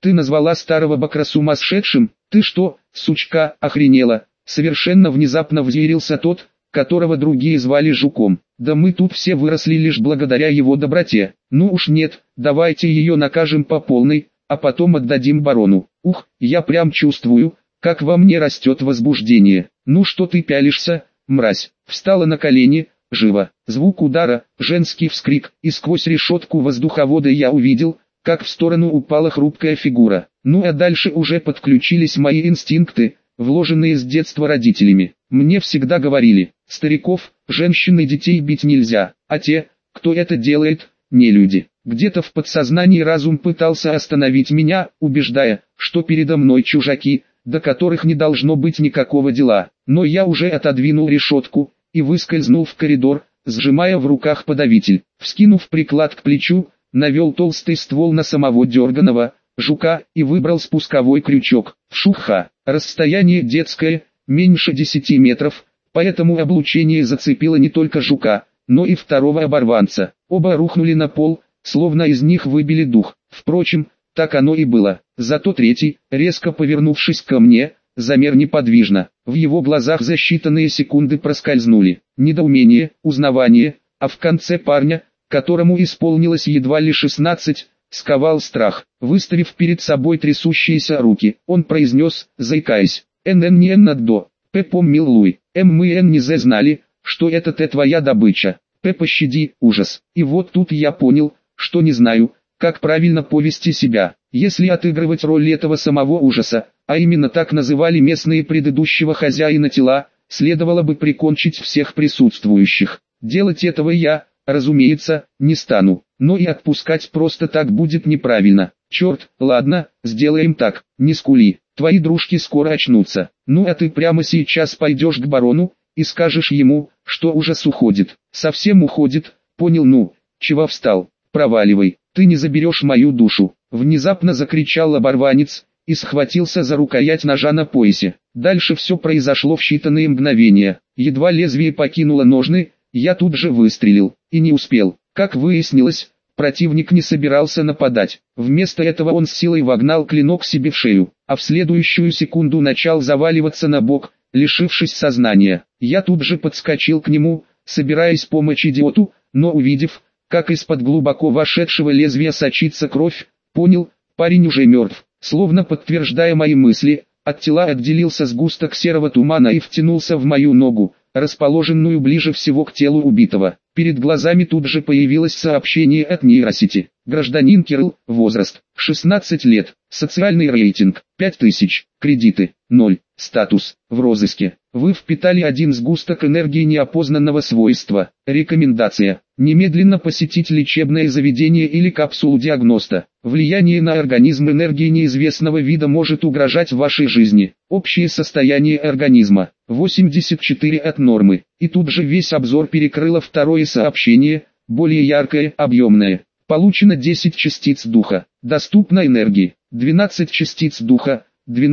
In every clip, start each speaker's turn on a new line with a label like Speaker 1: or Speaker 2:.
Speaker 1: Ты назвала старого Бакра сумасшедшим? Ты что, сучка, охренела? Совершенно внезапно взъярился тот, которого другие звали Жуком. Да мы тут все выросли лишь благодаря его доброте. Ну уж нет, давайте ее накажем по полной, а потом отдадим барону. Ух, я прям чувствую, как во мне растет возбуждение. Ну что ты пялишься, мразь? Встала на колени, живо. Звук удара, женский вскрик, и сквозь решетку воздуховода я увидел, как в сторону упала хрупкая фигура. Ну а дальше уже подключились мои инстинкты, вложенные с детства родителями. Мне всегда говорили, стариков, женщин и детей бить нельзя, а те, кто это делает, не люди. Где-то в подсознании разум пытался остановить меня, убеждая, что передо мной чужаки, до которых не должно быть никакого дела. Но я уже отодвинул решетку и выскользнул в коридор, сжимая в руках подавитель. Вскинув приклад к плечу, навел толстый ствол на самого дерганого жука и выбрал спусковой крючок. Вшуха, расстояние детское, меньше 10 метров, поэтому облучение зацепило не только жука, но и второго оборванца. Оба рухнули на пол, словно из них выбили дух. Впрочем, так оно и было. Зато третий, резко повернувшись ко мне, замер неподвижно. В его глазах за считанные секунды проскользнули недоумение, узнавание, а в конце парня, которому исполнилось едва ли 16, сковал страх. Выставив перед собой трясущиеся руки, он произнес, заикаясь: «НН не надо, П помнил Луи, мы не знали, что это твоя добыча, П пощади, ужас». И вот тут я понял, что не знаю, как правильно повести себя, если отыгрывать роль этого самого ужаса, а именно так называли местные предыдущего хозяина тела, следовало бы прикончить всех присутствующих. Делать этого я, разумеется, не стану, но и отпускать просто так будет неправильно. Черт, ладно, сделаем так, не скули, твои дружки скоро очнутся. Ну а ты прямо сейчас пойдешь к барону и скажешь ему, что ужас уходит. Совсем уходит, понял? Ну, чего встал, проваливай, ты не заберешь мою душу. Внезапно закричал оборванец и схватился за рукоять ножа на поясе. Дальше все произошло в считанные мгновения. Едва лезвие покинуло ножны, я тут же выстрелил, и не успел. Как выяснилось, противник не собирался нападать. Вместо этого он с силой вогнал клинок себе в шею, а в следующую секунду начал заваливаться на бок, лишившись сознания. Я тут же подскочил к нему, собираясь помочь идиоту, но увидев, как из-под глубоко вошедшего лезвия сочится кровь, понял, парень уже мертв. Словно подтверждая мои мысли, от тела отделился сгусток серого тумана и втянулся в мою ногу, расположенную ближе всего к телу убитого. Перед глазами тут же появилось сообщение от нейросети. Гражданин Кирилл, возраст 16 лет, социальный рейтинг 5000, кредиты 0, статус в розыске. Вы впитали один сгусток энергии неопознанного свойства. Рекомендация: немедленно посетить лечебное заведение или капсулу диагноста. Влияние на организм энергии неизвестного вида может угрожать вашей жизни. Общее состояние организма 84 от нормы. И тут же весь обзор перекрыло второе сообщение, более яркое, объемное. Получено 10 частиц духа. Доступно энергии 12 частиц духа,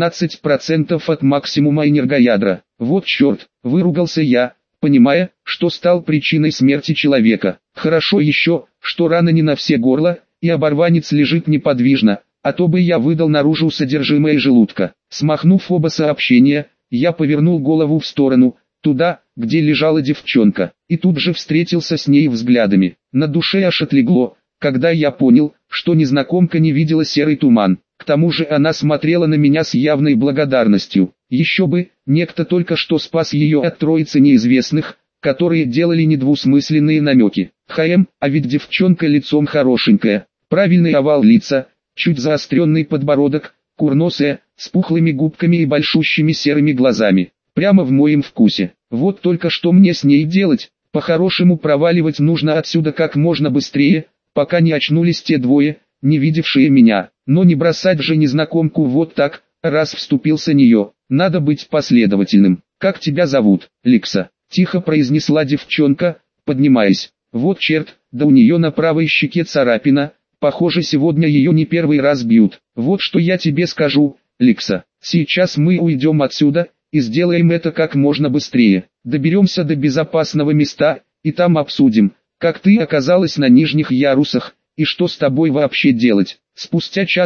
Speaker 1: 12% от максимума энергоядра. Вот черт, выругался я, понимая, что стал причиной смерти человека. Хорошо еще, что рана не на все горла, и оборванец лежит неподвижно, а то бы я выдал наружу содержимое желудка. Смахнув оба сообщения, я повернул голову в сторону, туда, где лежала девчонка, и тут же встретился с ней взглядами. На душе аж отлегло, когда я понял, что незнакомка не видела серый туман. К тому же она смотрела на меня с явной благодарностью. Еще бы, некто только что спас ее от троицы неизвестных, которые делали недвусмысленные намеки. А ведь девчонка лицом хорошенькая, правильный овал лица, чуть заостренный подбородок, курносая, с пухлыми губками и большущими серыми глазами. Прямо в моем вкусе. Вот только что мне с ней делать? По-хорошему проваливать нужно отсюда как можно быстрее, пока не очнулись те двое, не видевшие меня. Но не бросать же незнакомку вот так, раз вступился нее. Надо быть последовательным. «Как тебя зовут, Ликса?» – тихо произнесла девчонка, поднимаясь. Вот черт, да у нее на правой щеке царапина. Похоже, сегодня ее не первый раз бьют. Вот что я тебе скажу, Ликса. Сейчас мы уйдем отсюда, и сделаем это как можно быстрее. Доберемся до безопасного места, и там обсудим, как ты оказалась на нижних ярусах, и что с тобой вообще делать. Спустя час,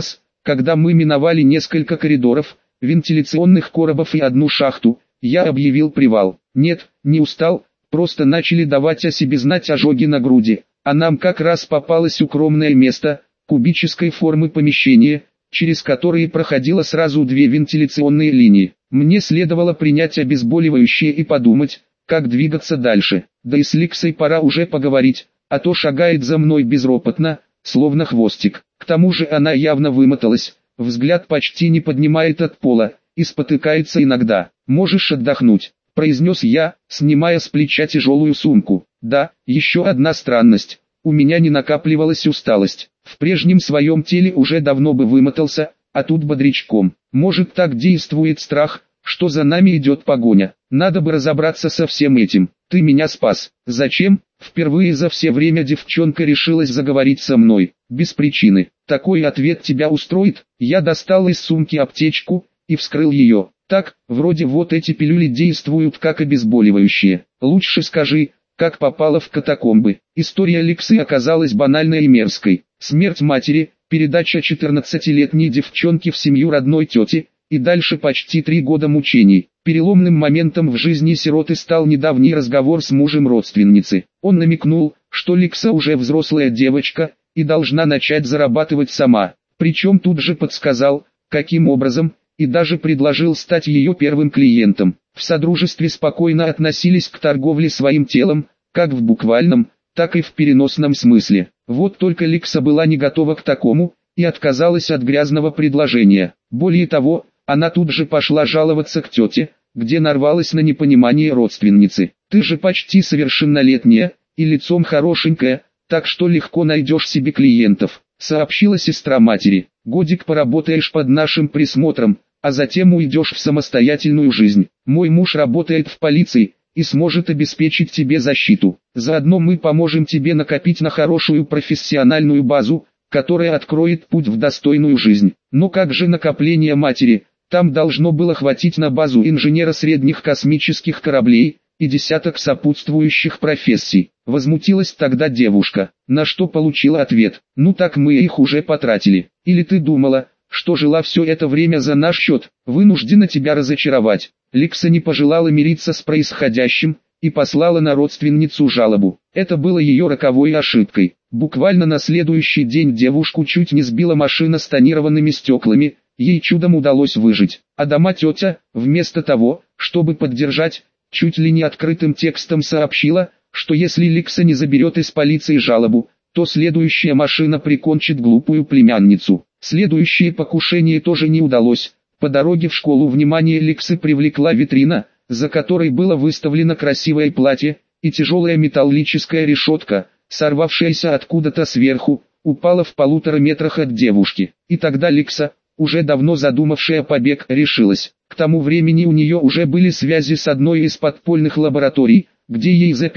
Speaker 1: Когда мы миновали несколько коридоров, вентиляционных коробов и одну шахту, я объявил привал. Нет, не устал, просто начали давать о себе знать ожоги на груди, а нам как раз попалось укромное место, кубической формы помещение, через которые проходило сразу две вентиляционные линии. Мне следовало принять обезболивающее и подумать, как двигаться дальше. Да и с Ликсой пора уже поговорить, а то шагает за мной безропотно, словно хвостик. К тому же она явно вымоталась, взгляд почти не поднимает от пола, и спотыкается иногда. «Можешь отдохнуть», — произнес я, снимая с плеча тяжелую сумку. Да, еще одна странность. У меня не накапливалась усталость. В прежнем своем теле уже давно бы вымотался, а тут бодрячком. Может, так действует страх, что за нами идет погоня. Надо бы разобраться со всем этим. Ты меня спас. Зачем? Впервые за все время девчонка решилась заговорить со мной. Без причины. Такой ответ тебя устроит? Я достал из сумки аптечку и вскрыл ее. Так, вроде вот эти пилюли действуют как обезболивающие. Лучше скажи, как попала в катакомбы. История Ликсы оказалась банальной и мерзкой. Смерть матери, передача 14-летней девчонки в семью родной тети, и дальше почти 3 года мучений. Переломным моментом в жизни сироты стал недавний разговор с мужем родственницы. Он намекнул, что Ликса уже взрослая девочка, и должна начать зарабатывать сама. Причем тут же подсказал, каким образом, и даже предложил стать ее первым клиентом. В содружестве спокойно относились к торговле своим телом, как в буквальном, так и в переносном смысле. Вот только Ликса была не готова к такому, и отказалась от грязного предложения. Более того, она тут же пошла жаловаться к тете, где нарвалась на непонимание родственницы. «Ты же почти совершеннолетняя, и лицом хорошенькая, так что легко найдешь себе клиентов», сообщила сестра матери. «Годик поработаешь под нашим присмотром, а затем уйдешь в самостоятельную жизнь. Мой муж работает в полиции и сможет обеспечить тебе защиту. Заодно мы поможем тебе накопить на хорошую профессиональную базу, которая откроет путь в достойную жизнь». Но как же накопление матери? Там должно было хватить на базу инженера средних космических кораблей и десяток сопутствующих профессий. Возмутилась тогда девушка, на что получила ответ: «Ну так мы их уже потратили. Или ты думала, что жила все это время за наш счет? Вынуждена тебя разочаровать». Ликса не пожелала мириться с происходящим и послала на родственницу жалобу. Это было ее роковой ошибкой. Буквально на следующий день девушку чуть не сбила машина с тонированными стеклами, ей чудом удалось выжить. А дома тетя, вместо того, чтобы поддержать, чуть ли не открытым текстом сообщила, что если Ликса не заберет из полиции жалобу, то следующая машина прикончит глупую племянницу. Следующее покушение тоже не удалось. По дороге в школу внимание Ликсы привлекла витрина, за которой было выставлено красивое платье, и тяжелая металлическая решетка, сорвавшаяся откуда-то сверху, упала в 1,5 метрах от девушки. И тогда Ликса, уже давно задумавшая побег, решилась. К тому времени у нее уже были связи с одной из подпольных лабораторий, где ей за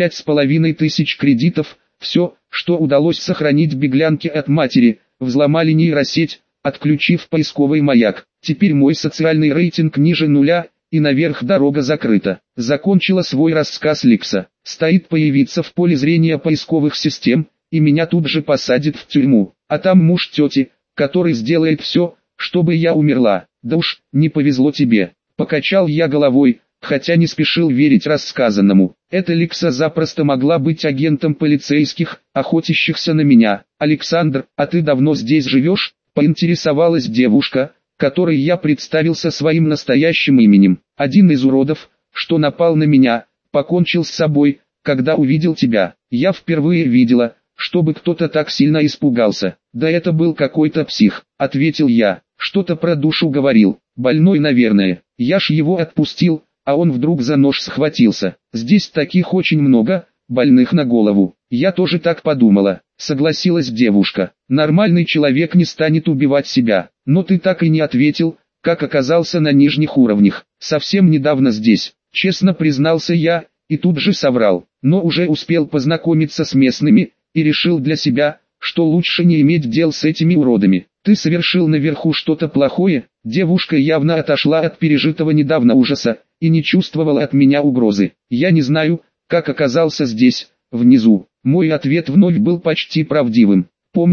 Speaker 1: 5500 кредитов, все, что удалось сохранить беглянке от матери, взломали нейросеть, отключив поисковый маяк. Теперь мой социальный рейтинг ниже нуля, и наверх дорога закрыта. Закончила свой рассказ Ликса. Стоит появиться в поле зрения поисковых систем, и меня тут же посадят в тюрьму. А там муж тети, который сделает все, чтобы я умерла. Да уж, не повезло тебе. Покачал я головой, хотя не спешил верить рассказанному. Эта Ликса запросто могла быть агентом полицейских, охотящихся на меня. «Александр, а ты давно здесь живешь?» — поинтересовалась девушка, которой я представился своим настоящим именем. «Один из уродов, что напал на меня, покончил с собой, когда увидел тебя. Я впервые видела, чтобы кто-то так сильно испугался». «Да это был какой-то псих», — ответил я. «Что-то про душу говорил. Больной, наверное. Я ж его отпустил, а он вдруг за нож схватился. Здесь таких очень много, больных на голову». «Я тоже так подумала», — согласилась девушка. «Нормальный человек не станет убивать себя. Но ты так и не ответил, как оказался на нижних уровнях. Совсем недавно здесь», — честно признался я, и тут же соврал. Но уже успел познакомиться с местными, и решил для себя, что лучше не иметь дел с этими уродами. «Ты совершил наверху что-то плохое?» Девушка явно отошла от пережитого недавно ужаса, и не чувствовала от меня угрозы. «Я не знаю, как оказался здесь, внизу». Мой ответ вновь был почти правдивым. «Помню,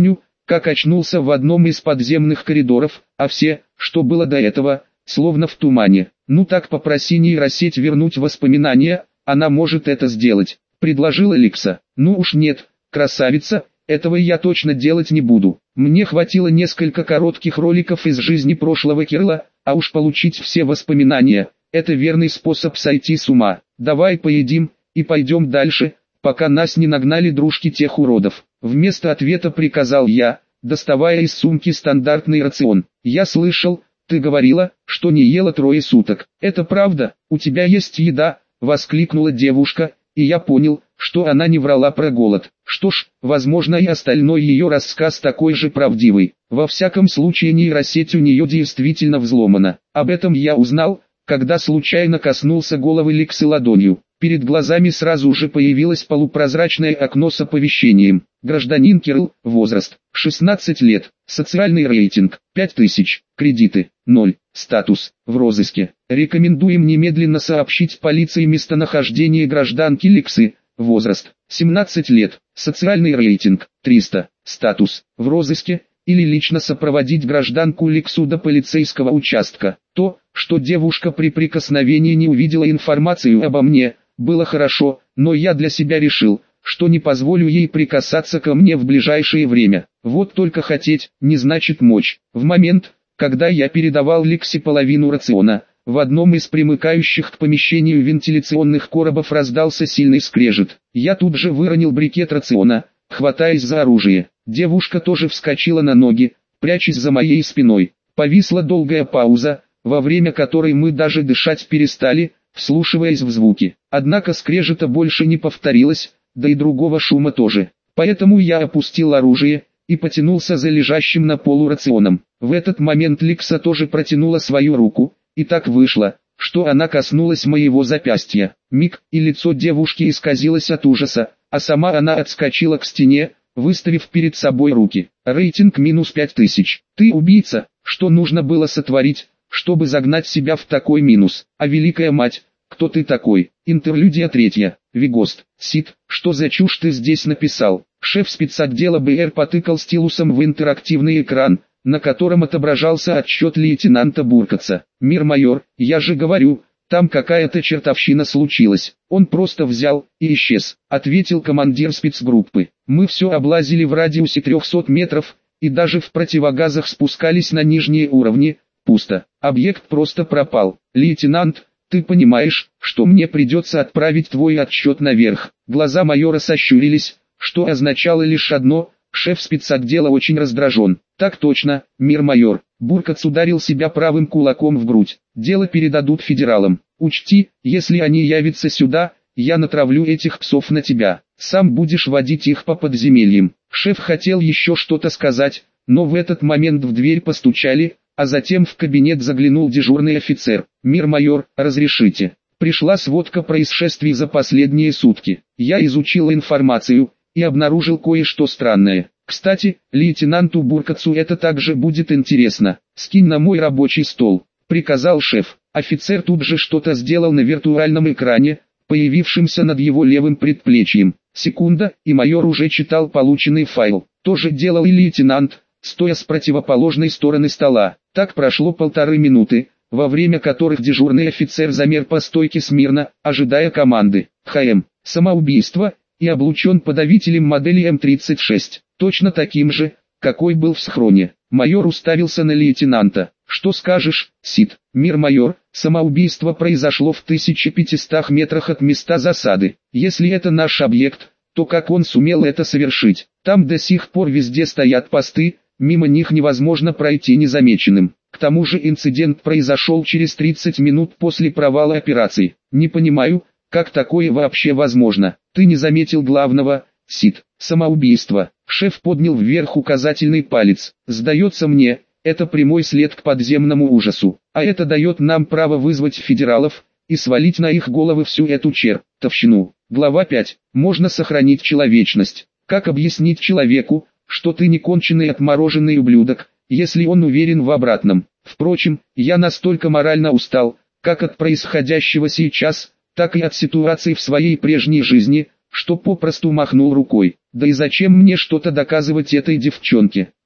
Speaker 1: как очнулся в одном из подземных коридоров, а все, что было до этого, словно в тумане. Ну так попроси нейросеть вернуть воспоминания, она может это сделать, предложила Лекса. Ну уж нет, красавица, этого я точно делать не буду. Мне хватило несколько коротких роликов из жизни прошлого Кирилла, а уж получить все воспоминания – это верный способ сойти с ума. Давай поедим и пойдем дальше, пока нас не нагнали дружки тех уродов. Вместо ответа приказал я, доставая из сумки стандартный рацион. Я слышал, ты говорила, что не ела 3 суток. Это правда, у тебя есть еда, воскликнула девушка, и я понял, что она не врала про голод. Что ж, возможно и остальной ее рассказ такой же правдивый. Во всяком случае нейросеть у нее действительно взломана. Об этом я узнал, когда случайно коснулся головы Лексы ладонью. Перед глазами сразу же появилось полупрозрачное окно с оповещением. Гражданин Кирилл, возраст, 16 лет, социальный рейтинг, 5000, кредиты, 0, статус, в розыске. Рекомендуем немедленно сообщить полиции местонахождение гражданки Лексы, возраст, 17 лет, социальный рейтинг, 300, статус, в розыске, или лично сопроводить гражданку Лексу до полицейского участка. То, что девушка при прикосновении не увидела информацию обо мне, было хорошо, но я для себя решил, что не позволю ей прикасаться ко мне в ближайшее время. Вот только хотеть, не значит мочь. В момент, когда я передавал Лексе половину рациона, в одном из примыкающих к помещению вентиляционных коробов раздался сильный скрежет. Я тут же выронил брикет рациона, хватаясь за оружие. Девушка тоже вскочила на ноги, прячась за моей спиной. Повисла долгая пауза, во время которой мы даже дышать перестали, вслушиваясь в звуки. Однако скрежета больше не повторилось, да и другого шума тоже. Поэтому я опустил оружие и потянулся за лежащим на полу рационом. В этот момент Лекса тоже протянула свою руку, и так вышло, что она коснулась моего запястья. Миг, и лицо девушки исказилось от ужаса, а сама она отскочила к стене, выставив перед собой руки. Рейтинг минус 5000. Ты убийца, что нужно было сотворить, чтобы загнать себя в такой минус? А великая мать, кто ты такой? Интерлюдия 3. Вигост. Сид, что за чушь ты здесь написал? Шеф спецотдела БР потыкал стилусом в интерактивный экран, на котором отображался отчет лейтенанта Буркатса. Мир майор, я же говорю, там какая-то чертовщина случилась. Он просто взял и исчез, ответил командир спецгруппы. Мы все облазили в радиусе 300 метров, и даже в противогазах спускались на нижние уровни. Пусто. Объект просто пропал. Лейтенант, ты понимаешь, что мне придется отправить твой отчет наверх? Глаза майора сощурились, что означало лишь одно: шеф спецотдела очень раздражен. Так точно, мир майор. Буркац ударил себя правым кулаком в грудь. Дело передадут федералам. Учти, если они явятся сюда, я натравлю этих псов на тебя. Сам будешь водить их по подземельям. Шеф хотел еще что-то сказать, но в этот момент в дверь постучали, а затем в кабинет заглянул дежурный офицер. Мир майор, разрешите. Пришла сводка происшествий за последние сутки. Я изучил информацию и обнаружил кое-что странное. Кстати, лейтенанту Буркацу это также будет интересно. Скинь на мой рабочий стол, приказал шеф. Офицер тут же что-то сделал на виртуальном экране, появившемся над его левым предплечьем. Секунда, и майор уже читал полученный файл. То же делал и лейтенант, стоя с противоположной стороны стола. Так прошло 1,5 минуты, во время которых дежурный офицер замер по стойке смирно, ожидая команды. ХМ. Самоубийство, и облучен подавителем модели М-36, точно таким же, какой был в схроне. Майор уставился на лейтенанта. Что скажешь, Сид? Мир майор, самоубийство произошло в 1500 метрах от места засады. Если это наш объект, то как он сумел это совершить? Там до сих пор везде стоят посты, мимо них невозможно пройти незамеченным. К тому же инцидент произошел через 30 минут после провала операции. Не понимаю, как такое вообще возможно? Ты не заметил главного, Сид? Самоубийство. Шеф поднял вверх указательный палец. Сдается мне, это прямой след к подземному ужасу. А это дает нам право вызвать федералов и свалить на их головы всю эту чертовщину. Глава 5. Можно сохранить человечность. Как объяснить человеку, что ты не конченый отмороженный ублюдок, если он уверен в обратном? Впрочем, я настолько морально устал, как от происходящего сейчас, так и от ситуации в своей прежней жизни, что попросту махнул рукой. Да и зачем мне что-то доказывать этой девчонке?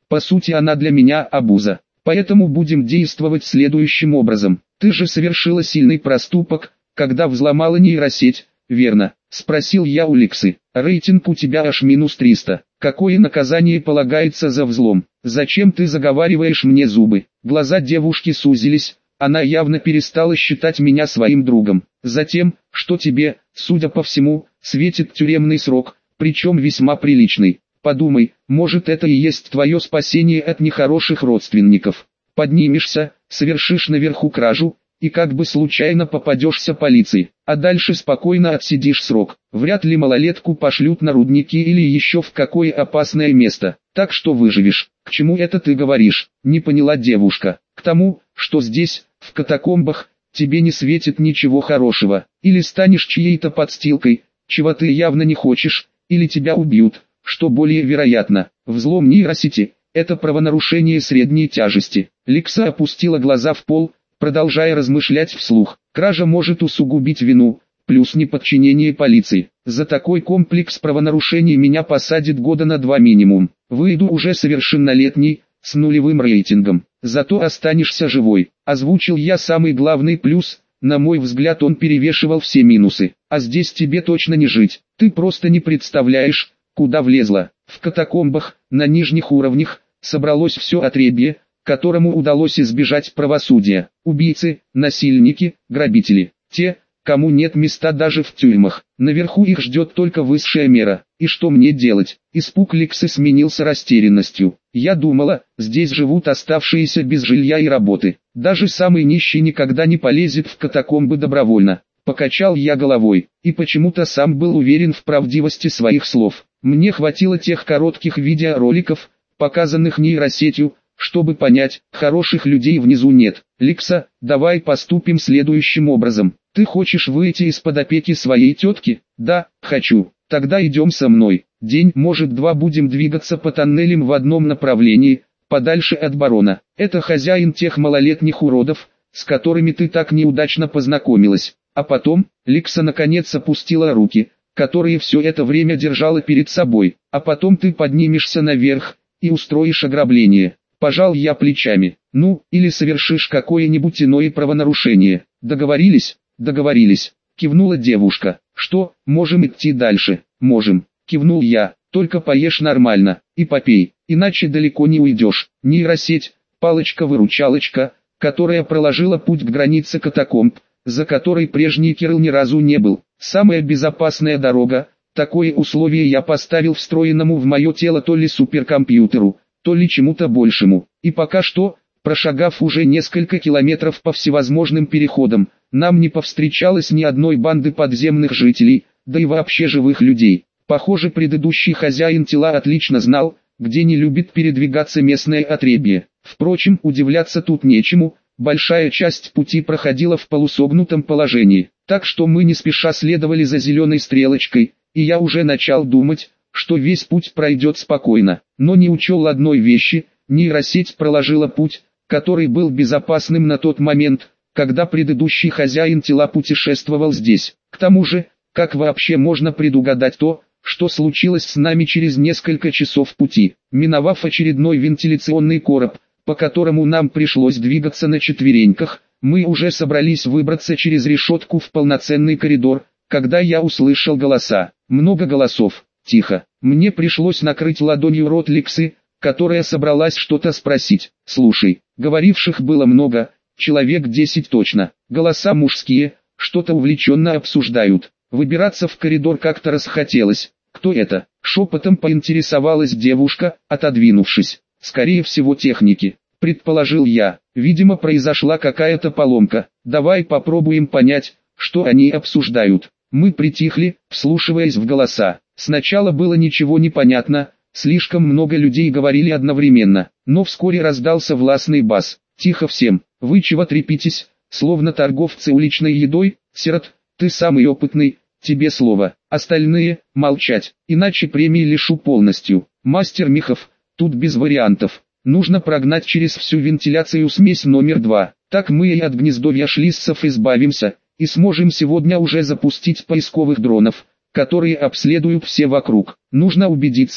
Speaker 1: По сути она для меня обуза. Поэтому будем действовать следующим образом. Ты же совершила сильный проступок, когда взломала нейросеть, верно? Спросил я у Лексы. Рейтинг у тебя аж минус 300. Какое наказание полагается за взлом? Зачем ты заговариваешь мне зубы? Глаза девушки сузились. Она явно перестала считать меня своим другом. Затем, что тебе, судя по всему, светит тюремный срок, причем весьма приличный. Подумай, может это и есть твое спасение от нехороших родственников. Поднимешься, совершишь наверху кражу, и как бы случайно попадешься полиции, а дальше спокойно отсидишь срок. Вряд ли малолетку пошлют на рудники или еще в какое опасное место, так что выживешь. К чему это ты говоришь? Не поняла девушка. К тому, что здесь, в катакомбах, тебе не светит ничего хорошего. Или станешь чьей-то подстилкой, чего ты явно не хочешь, или тебя убьют, что более вероятно. Взлом нейросети – это правонарушение средней тяжести. Лекса опустила глаза в пол, продолжая размышлять вслух. Кража может усугубить вину, плюс неподчинение полиции. За такой комплекс правонарушений меня посадит года на 2 минимум. Выйду уже совершеннолетний, с нулевым рейтингом. Зато останешься живой. Озвучил я самый главный плюс, на мой взгляд он перевешивал все минусы. А здесь тебе точно не жить. Ты просто не представляешь, куда влезла. В катакомбах, на нижних уровнях, собралось все отребье, которому удалось избежать правосудия. Убийцы, насильники, грабители. Те, кому нет места даже в тюрьмах. Наверху их ждет только высшая мера. И что мне делать? Испуг Лексы сменился растерянностью. Я думала, здесь живут оставшиеся без жилья и работы. Даже самый нищий никогда не полезет в катакомбы добровольно. Покачал я головой, и почему-то сам был уверен в правдивости своих слов. Мне хватило тех коротких видеороликов, показанных нейросетью, чтобы понять, хороших людей внизу нет. Лекса, давай поступим следующим образом. Ты хочешь выйти из-под опеки своей тетки? Да, хочу. Тогда идем со мной. День, может 2 будем двигаться по тоннелям в одном направлении, подальше от барона. Это хозяин тех малолетних уродов, с которыми ты так неудачно познакомилась. А потом, Лекса наконец опустила руки, которые все это время держала перед собой. А потом ты поднимешься наверх и устроишь ограбление. Пожал я плечами. Ну, или совершишь какое-нибудь иное правонарушение. Договорились? Договорились. Кивнула девушка. Что, можем идти дальше? Можем. Кивнул я. Только поешь нормально и попей, иначе далеко не уйдешь. Нейросеть, палочка-выручалочка, которая проложила путь к границе катакомб, за которой прежний Кирилл ни разу не был. Самая безопасная дорога. Такое условие я поставил встроенному в мое тело то ли суперкомпьютеру, то ли чему-то большему. И пока что, прошагав уже несколько километров по всевозможным переходам, нам не повстречалось ни одной банды подземных жителей, да и вообще живых людей. Похоже, предыдущий хозяин тела отлично знал, где не любит передвигаться местное отребье. Впрочем, удивляться тут нечему, большая часть пути проходила в полусогнутом положении. Так что мы не спеша следовали за зеленой стрелочкой, и я уже начал думать, что весь путь пройдет спокойно, но не учел одной вещи: нейросеть проложила путь, который был безопасным на тот момент, когда предыдущий хозяин тела путешествовал здесь. К тому же, как вообще можно предугадать то, что случилось с нами через несколько часов пути? Миновав очередной вентиляционный короб, по которому нам пришлось двигаться на четвереньках, мы уже собрались выбраться через решетку в полноценный коридор, когда я услышал голоса. Много голосов. Тихо. Мне пришлось накрыть ладонью рот Лексы, которая собралась что-то спросить. Слушай, говоривших было много, человек 10 точно. Голоса мужские, что-то увлеченно обсуждают. Выбираться в коридор как-то расхотелось. Кто это? Шепотом поинтересовалась девушка, отодвинувшись. Скорее всего техники, предположил я. Видимо, произошла какая-то поломка. Давай попробуем понять, что они обсуждают. Мы притихли, вслушиваясь в голоса. Сначала было ничего не понятно, слишком много людей говорили одновременно, но вскоре раздался властный бас. Тихо всем, вы чего трепитесь, словно торговцы уличной едой? Сирот, ты самый опытный, тебе слово. Остальные, молчать, иначе премии лишу полностью. Мастер Михов, тут без вариантов. Нужно прогнать через всю вентиляцию смесь номер 2. Так мы и от гнездовья шлиссов избавимся, и сможем сегодня уже запустить поисковых дронов, которые обследуют все вокруг. Нужно убедиться,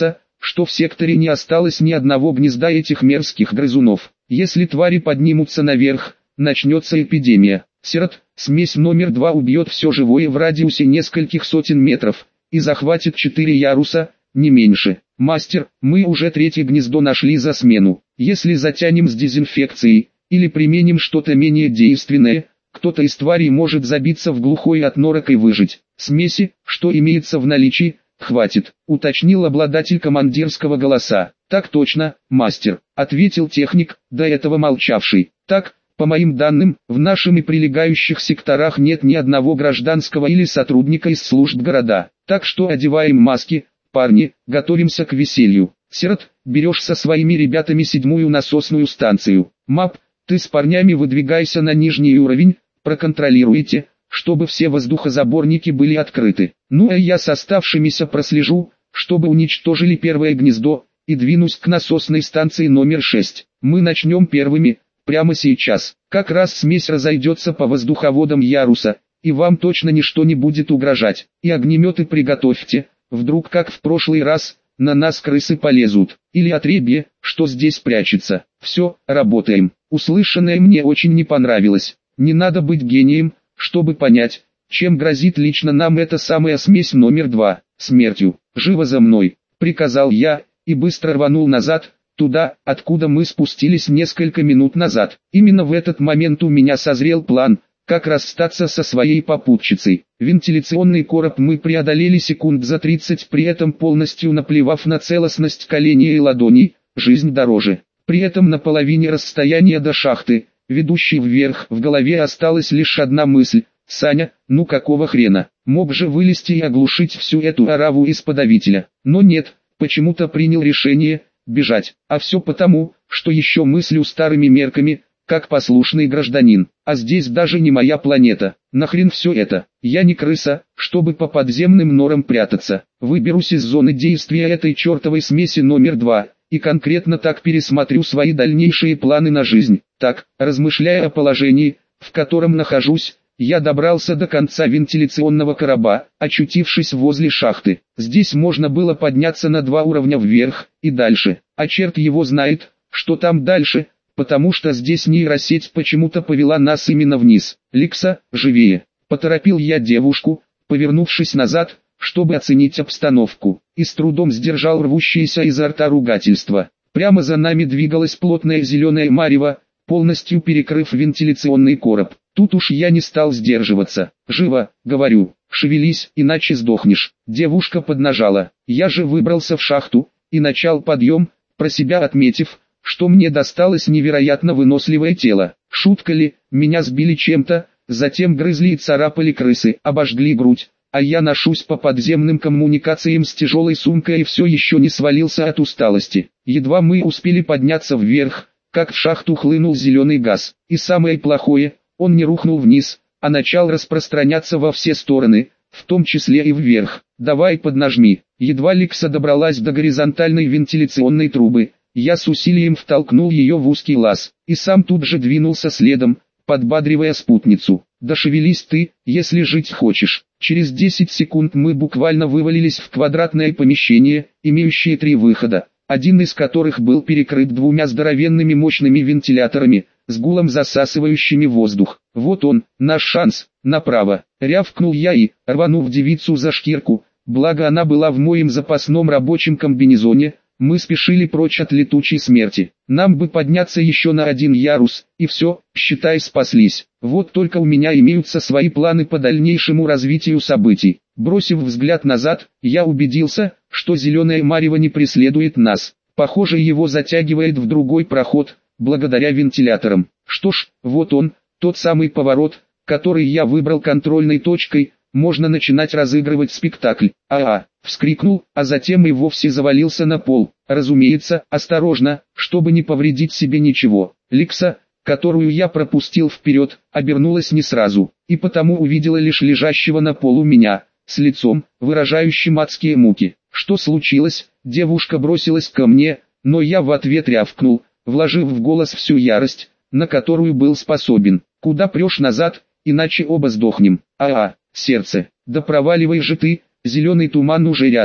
Speaker 1: что в секторе не осталось ни одного гнезда этих мерзких грызунов. Если твари поднимутся наверх, начнется эпидемия. Сирот, смесь номер 2 убьет все живое в радиусе нескольких сотен метров и захватит 4 яруса, не меньше. Мастер, мы уже третье гнездо нашли за смену. Если затянем с дезинфекцией, или применим что-то менее действенное, кто-то из тварей может забиться в глухой от норок и выжить. Смеси, что имеется в наличии, хватит, уточнил обладатель командирского голоса. Так точно, мастер, ответил техник, до этого молчавший. Так, по моим данным, в нашем и прилегающих секторах нет ни одного гражданского или сотрудника из служб города. Так что одеваем маски, парни, готовимся к веселью. Сирот, берешь со своими ребятами 7-ю насосную станцию. Мап, ты с парнями выдвигайся на нижний уровень, проконтролируйте, чтобы все воздухозаборники были открыты. Ну а я с оставшимися прослежу, чтобы уничтожили первое гнездо, и двинусь к насосной станции номер 6. Мы начнем первыми, прямо сейчас. Как раз смесь разойдется по воздуховодам яруса, и вам точно ничто не будет угрожать. И огнеметы приготовьте, вдруг как в прошлый раз, на нас крысы полезут. Или отребье, что здесь прячется. Все, работаем. Услышанное мне очень не понравилось. Не надо быть гением, чтобы понять, чем грозит лично нам эта самая смесь номер 2. Смертью. Живо за мной, приказал я, и быстро рванул назад, туда, откуда мы спустились несколько минут назад. Именно в этот момент у меня созрел план, как расстаться со своей попутчицей. Вентиляционный короб мы преодолели секунд за 30, при этом полностью наплевав на целостность коленей и ладоней, жизнь дороже. При этом на половине расстояния до шахты, ведущей вверх, в голове осталась лишь одна мысль: Саня, ну какого хрена, мог же вылезти и оглушить всю эту ораву из подавителя. Но нет, почему-то принял решение бежать. А все потому, что еще мыслю старыми мерками, как послушный гражданин. А здесь даже не моя планета. Нахрен все это? Я не крыса, чтобы по подземным норам прятаться. Выберусь из зоны действия этой чертовой смеси номер 2, и конкретно так пересмотрю свои дальнейшие планы на жизнь. Так, размышляя о положении, в котором нахожусь, я добрался до конца вентиляционного короба, очутившись возле шахты. Здесь можно было подняться на 2 уровня вверх и дальше. А черт его знает, что там дальше, потому что здесь нейросеть почему-то повела нас именно вниз. «Ликса, живее!» – поторопил я девушку, повернувшись назад, чтобы оценить обстановку, и с трудом сдержал рвущееся изо рта ругательство. Прямо за нами двигалась плотная зеленая марево, полностью перекрыв вентиляционный короб. Тут уж я не стал сдерживаться. «Живо, говорю, шевелись, иначе сдохнешь». Девушка поднажала. Я же выбрался в шахту и начал подъем, про себя отметив, что мне досталось невероятно выносливое тело. Шутка ли, меня сбили чем-то, затем грызли и царапали крысы, обожгли грудь, а я ношусь по подземным коммуникациям с тяжелой сумкой и все еще не свалился от усталости. Едва мы успели подняться вверх, как в шахту хлынул зеленый газ. И самое плохое, он не рухнул вниз, а начал распространяться во все стороны, в том числе и вверх. «Давай поднажми». Едва Ликса добралась до горизонтальной вентиляционной трубы, я с усилием втолкнул ее в узкий лаз, и сам тут же двинулся следом, подбадривая спутницу. «Да шевелись ты, если жить хочешь». Через 10 секунд мы буквально вывалились в квадратное помещение, имеющее 3 выхода, один из которых был перекрыт 2 здоровенными мощными вентиляторами, с гулом засасывающими воздух. «Вот он, наш шанс, направо», — рявкнул я и, рванув девицу за шкирку, благо она была в моем запасном рабочем комбинезоне, мы спешили прочь от летучей смерти. Нам бы подняться еще на 1 ярус, и все, считай, спаслись. Вот только у меня имеются свои планы по дальнейшему развитию событий. Бросив взгляд назад, я убедился, что зеленое марево не преследует нас. Похоже, его затягивает в другой проход, благодаря вентиляторам. Что ж, вот он, тот самый поворот, который я выбрал контрольной точкой. Можно начинать разыгрывать спектакль. Вскрикнул, а затем и вовсе завалился на пол. Разумеется, осторожно, чтобы не повредить себе ничего. Ликса, которую я пропустил вперед, обернулась не сразу, и потому увидела лишь лежащего на полу меня, с лицом, выражающим адские муки. Что случилось? Девушка бросилась ко мне, но я в ответ рявкнул, вложив в голос всю ярость, на которую был способен. «Куда прешь назад, иначе оба сдохнем». Сердце, да проваливай же ты, зеленый туман уже рядом.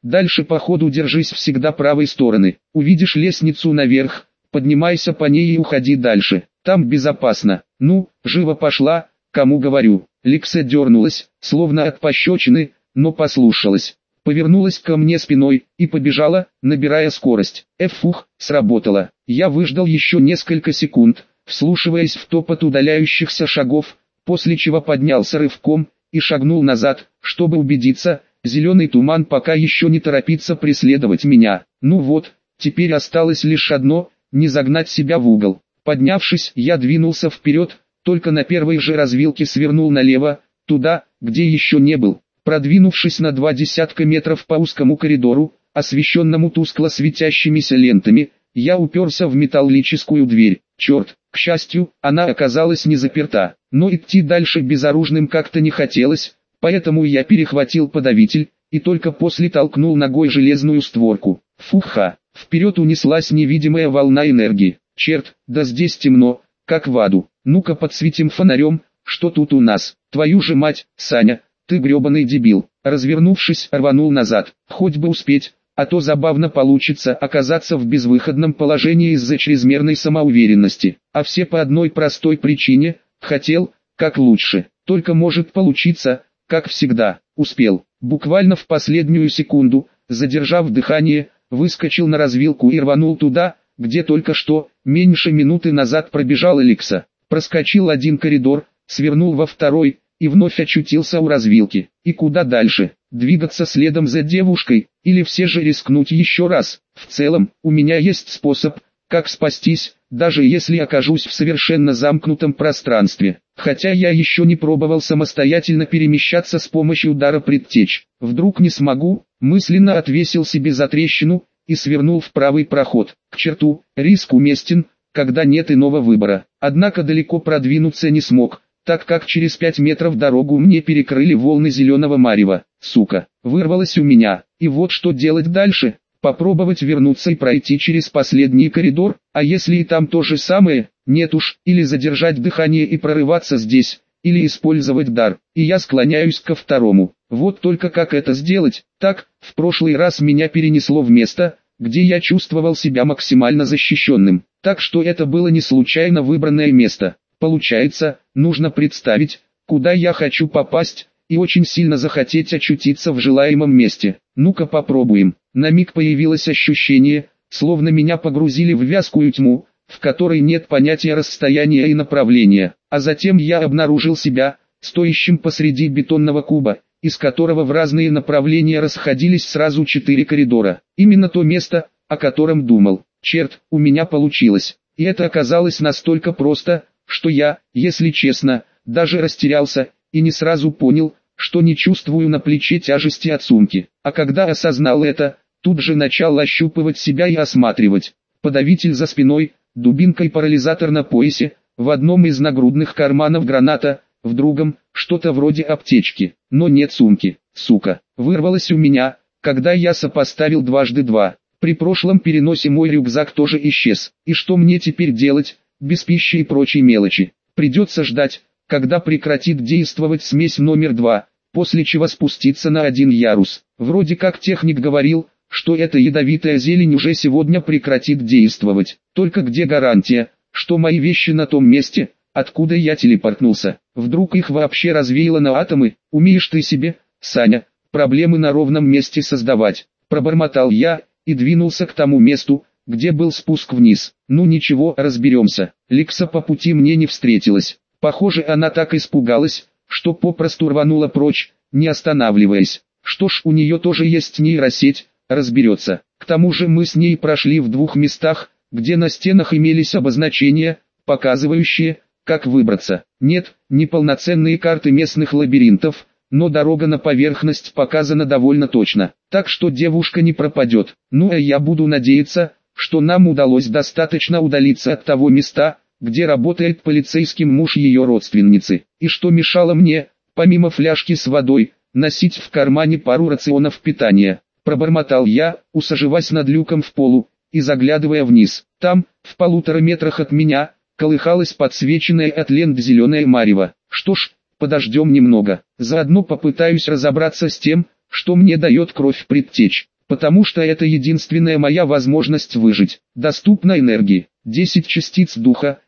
Speaker 1: Дальше по ходу держись всегда правой стороны. Увидишь лестницу наверх, поднимайся по ней и уходи дальше. Там безопасно. Ну, живо пошла, кому говорю». Ликса дернулась, словно от пощечины, но послушалась. Повернулась ко мне спиной и побежала, набирая скорость. Фух, сработало. Я выждал еще несколько секунд, вслушиваясь в топот удаляющихся шагов, после чего поднялся рывком и шагнул назад, чтобы убедиться, зеленый туман пока еще не торопится преследовать меня. Ну вот, теперь осталось лишь одно – не загнать себя в угол. Поднявшись, я двинулся вперед, только на первой же развилке свернул налево, туда, где еще не был. Продвинувшись на 20 метров по узкому коридору, освещенному тускло светящимися лентами, я уперся в металлическую дверь. Черт, к счастью, она оказалась не заперта, но идти дальше безоружным как-то не хотелось, поэтому я перехватил подавитель, и только после толкнул ногой железную створку. Фуха, вперед унеслась невидимая волна энергии. Черт, да здесь темно, как в аду. Ну-ка подсветим фонарем, что тут у нас. Твою же мать, Саня, ты гребаный дебил. Развернувшись, рванул назад. Хоть бы успеть, а то забавно получится оказаться в безвыходном положении из-за чрезмерной самоуверенности. А все по одной простой причине: хотел, как лучше. Только может получиться, как всегда. Успел. Буквально в последнюю секунду, задержав дыхание, выскочил на развилку и рванул туда, где только что, меньше минуты назад пробежал Ликса. Проскочил один коридор, свернул во второй, и вновь очутился у развилки. И куда дальше? Двигаться следом за девушкой, или все же рискнуть еще раз? В целом, у меня есть способ, как спастись, даже если окажусь в совершенно замкнутом пространстве. Хотя я еще не пробовал самостоятельно перемещаться с помощью дара предтеч. Вдруг не смогу, мысленно отвесил себе затрещину и свернул в правый проход. К черту, риск уместен, когда нет иного выбора. Однако далеко продвинуться не смог, так как через 5 метров дорогу мне перекрыли волны зеленого марева. Сука, вырвалось у меня. И вот что делать дальше? Попробовать вернуться и пройти через последний коридор, а если и там то же самое? Нет уж, или задержать дыхание и прорываться здесь, или использовать дар. И я склоняюсь ко второму. Вот только как это сделать? Так, в прошлый раз меня перенесло в место, где я чувствовал себя максимально защищенным. Так что это было не случайно выбранное место. Получается, нужно представить, куда я хочу попасть, и очень сильно захотеть очутиться в желаемом месте. Ну-ка попробуем. На миг появилось ощущение, словно меня погрузили в вязкую тьму, в которой нет понятия расстояния и направления. А затем я обнаружил себя, стоящим посреди бетонного куба, из которого в разные направления расходились сразу 4 коридора. Именно то место, о котором думал. Черт, у меня получилось. И это оказалось настолько просто, что я, если честно, даже растерялся, и не сразу понял, что не чувствую на плече тяжести от сумки. А когда осознал это, тут же начал ощупывать себя и осматривать. Подавитель за спиной, дубинка и парализатор на поясе, в одном из нагрудных карманов граната, в другом, что-то вроде аптечки. Но нет сумки. Сука, вырвалось у меня, когда я сопоставил дважды два. При прошлом переносе мой рюкзак тоже исчез. И что мне теперь делать, без пищи и прочей мелочи? Придется ждать, когда прекратит действовать смесь номер 2, после чего спуститься на 1 ярус. Вроде как техник говорил, что эта ядовитая зелень уже сегодня прекратит действовать. Только где гарантия, что мои вещи на том месте, откуда я телепортнулся? Вдруг их вообще развеяло на атомы? Умеешь ты себе, Саня, проблемы на ровном месте создавать? Пробормотал я и двинулся к тому месту, где был спуск вниз. Ну ничего, разберемся. Ликса по пути мне не встретилась. Похоже, она так испугалась, что попросту рванула прочь, не останавливаясь. Что ж, у нее тоже есть нейросеть, разберется. К тому же мы с ней прошли в 2 местах, где на стенах имелись обозначения, показывающие, как выбраться. Нет, не полноценные карты местных лабиринтов, но дорога на поверхность показана довольно точно. Так что девушка не пропадет. Ну а я буду надеяться, что нам удалось достаточно удалиться от того места, где работает полицейским муж ее родственницы. И что мешало мне, помимо фляжки с водой, носить в кармане пару рационов питания. Пробормотал я, усаживаясь над люком в полу, и заглядывая вниз. Там, в 1,5 метрах от меня, колыхалась подсвеченная от лент зеленое марево. Что ж, подождем немного. Заодно попытаюсь разобраться с тем, что мне дает кровь предтеч. потому что это единственная моя возможность выжить. Доступна энергии. 10 частиц духа,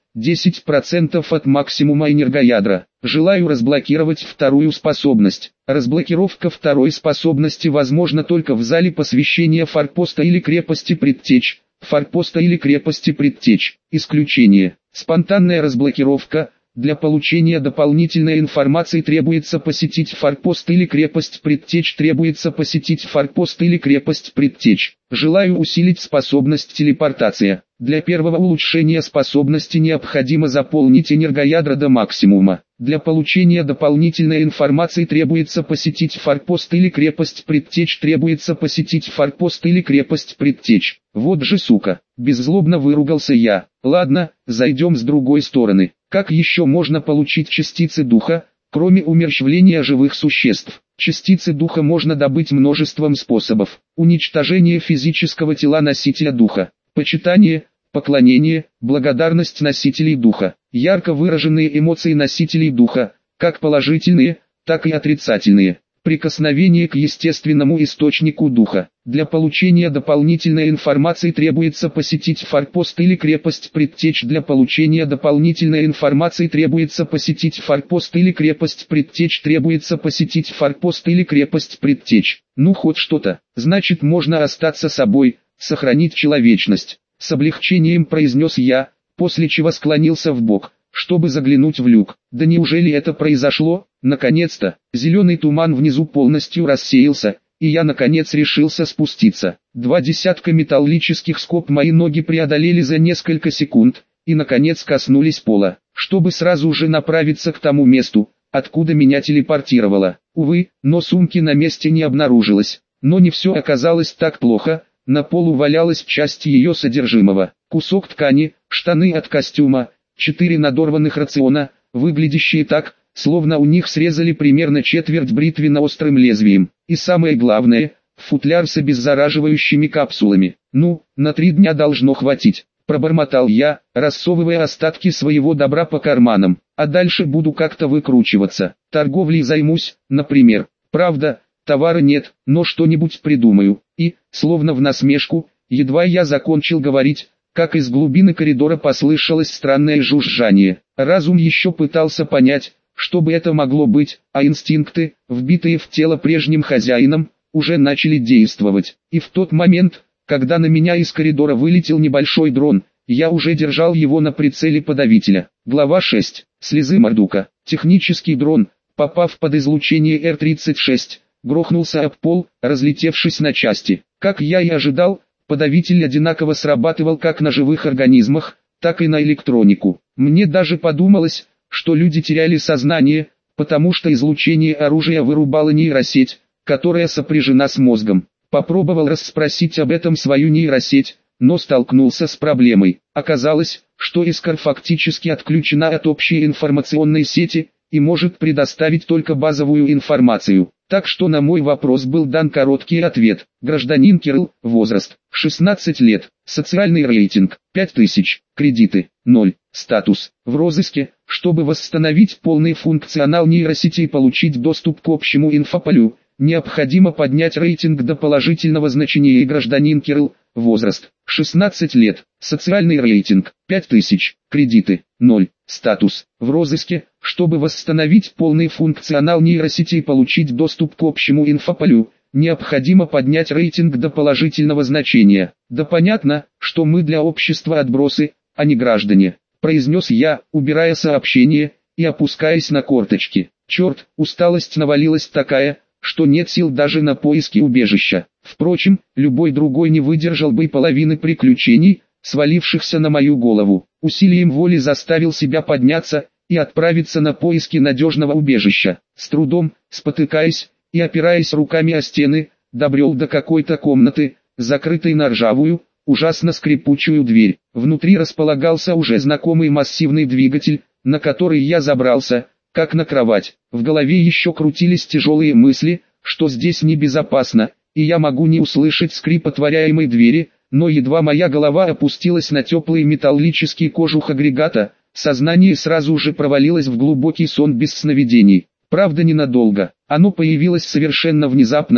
Speaker 1: 10% от максимума энергоядра. Желаю разблокировать вторую способность. Разблокировка второй способности возможна только в зале посвящения форпоста или крепости Предтеч. Форпоста или крепости Предтеч. Исключение. Спонтанная разблокировка. Для получения дополнительной информации требуется посетить форпост или крепость Предтеч. Требуется посетить форпост или крепость Предтеч. Желаю усилить способность телепортация. Для первого улучшения способности необходимо заполнить энергоядра до максимума. Для получения дополнительной информации требуется посетить форпост или крепость Предтеч. Требуется посетить форпост или крепость Предтеч. Вот же сука. Беззлобно выругался я. Ладно, зайдем с другой стороны. Как еще можно получить частицы духа, кроме умерщвления живых существ? Частицы духа можно добыть множеством способов. Уничтожение физического тела носителя духа. Почитание, поклонение, благодарность носителей духа. Ярко выраженные эмоции носителей духа, как положительные, так и отрицательные. Прикосновение к естественному источнику духа. Для получения дополнительной информации требуется посетить форпост или крепость Предтеч. Для получения дополнительной информации требуется посетить форпост или крепость Предтеч. Требуется посетить форпост или крепость Предтеч. Ну хоть что-то. Значит, можно остаться собой, сохранить человечность. С облегчением произнес я, после чего склонился вбок, чтобы заглянуть в люк. Да неужели это произошло? Наконец-то, зеленый туман внизу полностью рассеялся, и я наконец решился спуститься. 20 металлических скоб мои ноги преодолели за несколько секунд, и наконец коснулись пола, чтобы сразу же направиться к тому месту, откуда меня телепортировало. Увы, но сумки на месте не обнаружилось. Но не все оказалось так плохо, на полу валялась часть ее содержимого. Кусок ткани, штаны от костюма, 4 надорванных рациона, выглядящие так, словно у них срезали примерно четверть бритвенно-острым лезвием. И самое главное, футляр с обеззараживающими капсулами. Ну, на 3 дня должно хватить, пробормотал я, рассовывая остатки своего добра по карманам. А дальше буду как-то выкручиваться. Торговлей займусь, например. Правда, товара нет, но что-нибудь придумаю. И, словно в насмешку, едва я закончил говорить, как из глубины коридора послышалось странное жужжание. Разум еще пытался понять, что бы это могло быть, а инстинкты, вбитые в тело прежним хозяином, уже начали действовать. И в тот момент, когда на меня из коридора вылетел небольшой дрон, я уже держал его на прицеле подавителя. Глава 6. Слезы Мордука. Технический дрон, попав под излучение Р-36, грохнулся об пол, разлетевшись на части. Как я и ожидал, подавитель одинаково срабатывал как на живых организмах, так и на электронику. Мне даже подумалось, что люди теряли сознание, потому что излучение оружия вырубало нейросеть, которая сопряжена с мозгом. Попробовал расспросить об этом свою нейросеть, но столкнулся с проблемой. Оказалось, что Искар фактически отключена от общей информационной сети и может предоставить только базовую информацию. Так что на мой вопрос был дан короткий ответ. Гражданин Кирилл, возраст 16 лет, социальный рейтинг 5000, кредиты 0, статус в розыске. Чтобы восстановить полный функционал нейросети и получить доступ к общему инфополю, необходимо поднять рейтинг до положительного значения. И гражданин Кирилл, возраст 16 лет, социальный рейтинг 5000, кредиты 0, статус в розыске. Чтобы восстановить полный функционал нейросети и получить доступ к общему инфополю, необходимо поднять рейтинг до положительного значения. Да понятно, что мы для общества отбросы, а не граждане, произнес я, убирая сообщение и опускаясь на корточки. Черт, усталость навалилась такая, что нет сил даже на поиски убежища. Впрочем, любой другой не выдержал бы и половины приключений, свалившихся на мою голову. Усилием воли заставил себя подняться и отправиться на поиски надежного убежища. С трудом, спотыкаясь и опираясь руками о стены, добрел до какой-то комнаты, закрытой на ржавую, ужасно скрипучую дверь. Внутри располагался уже знакомый массивный двигатель, на который я забрался, как на кровать. В голове еще крутились тяжелые мысли, что здесь небезопасно, и я могу не услышать скрип отворяемой двери, но едва моя голова опустилась на теплый металлический кожух агрегата, сознание сразу же провалилось в глубокий сон без сновидений. Правда, ненадолго. Оно появилось совершенно внезапно,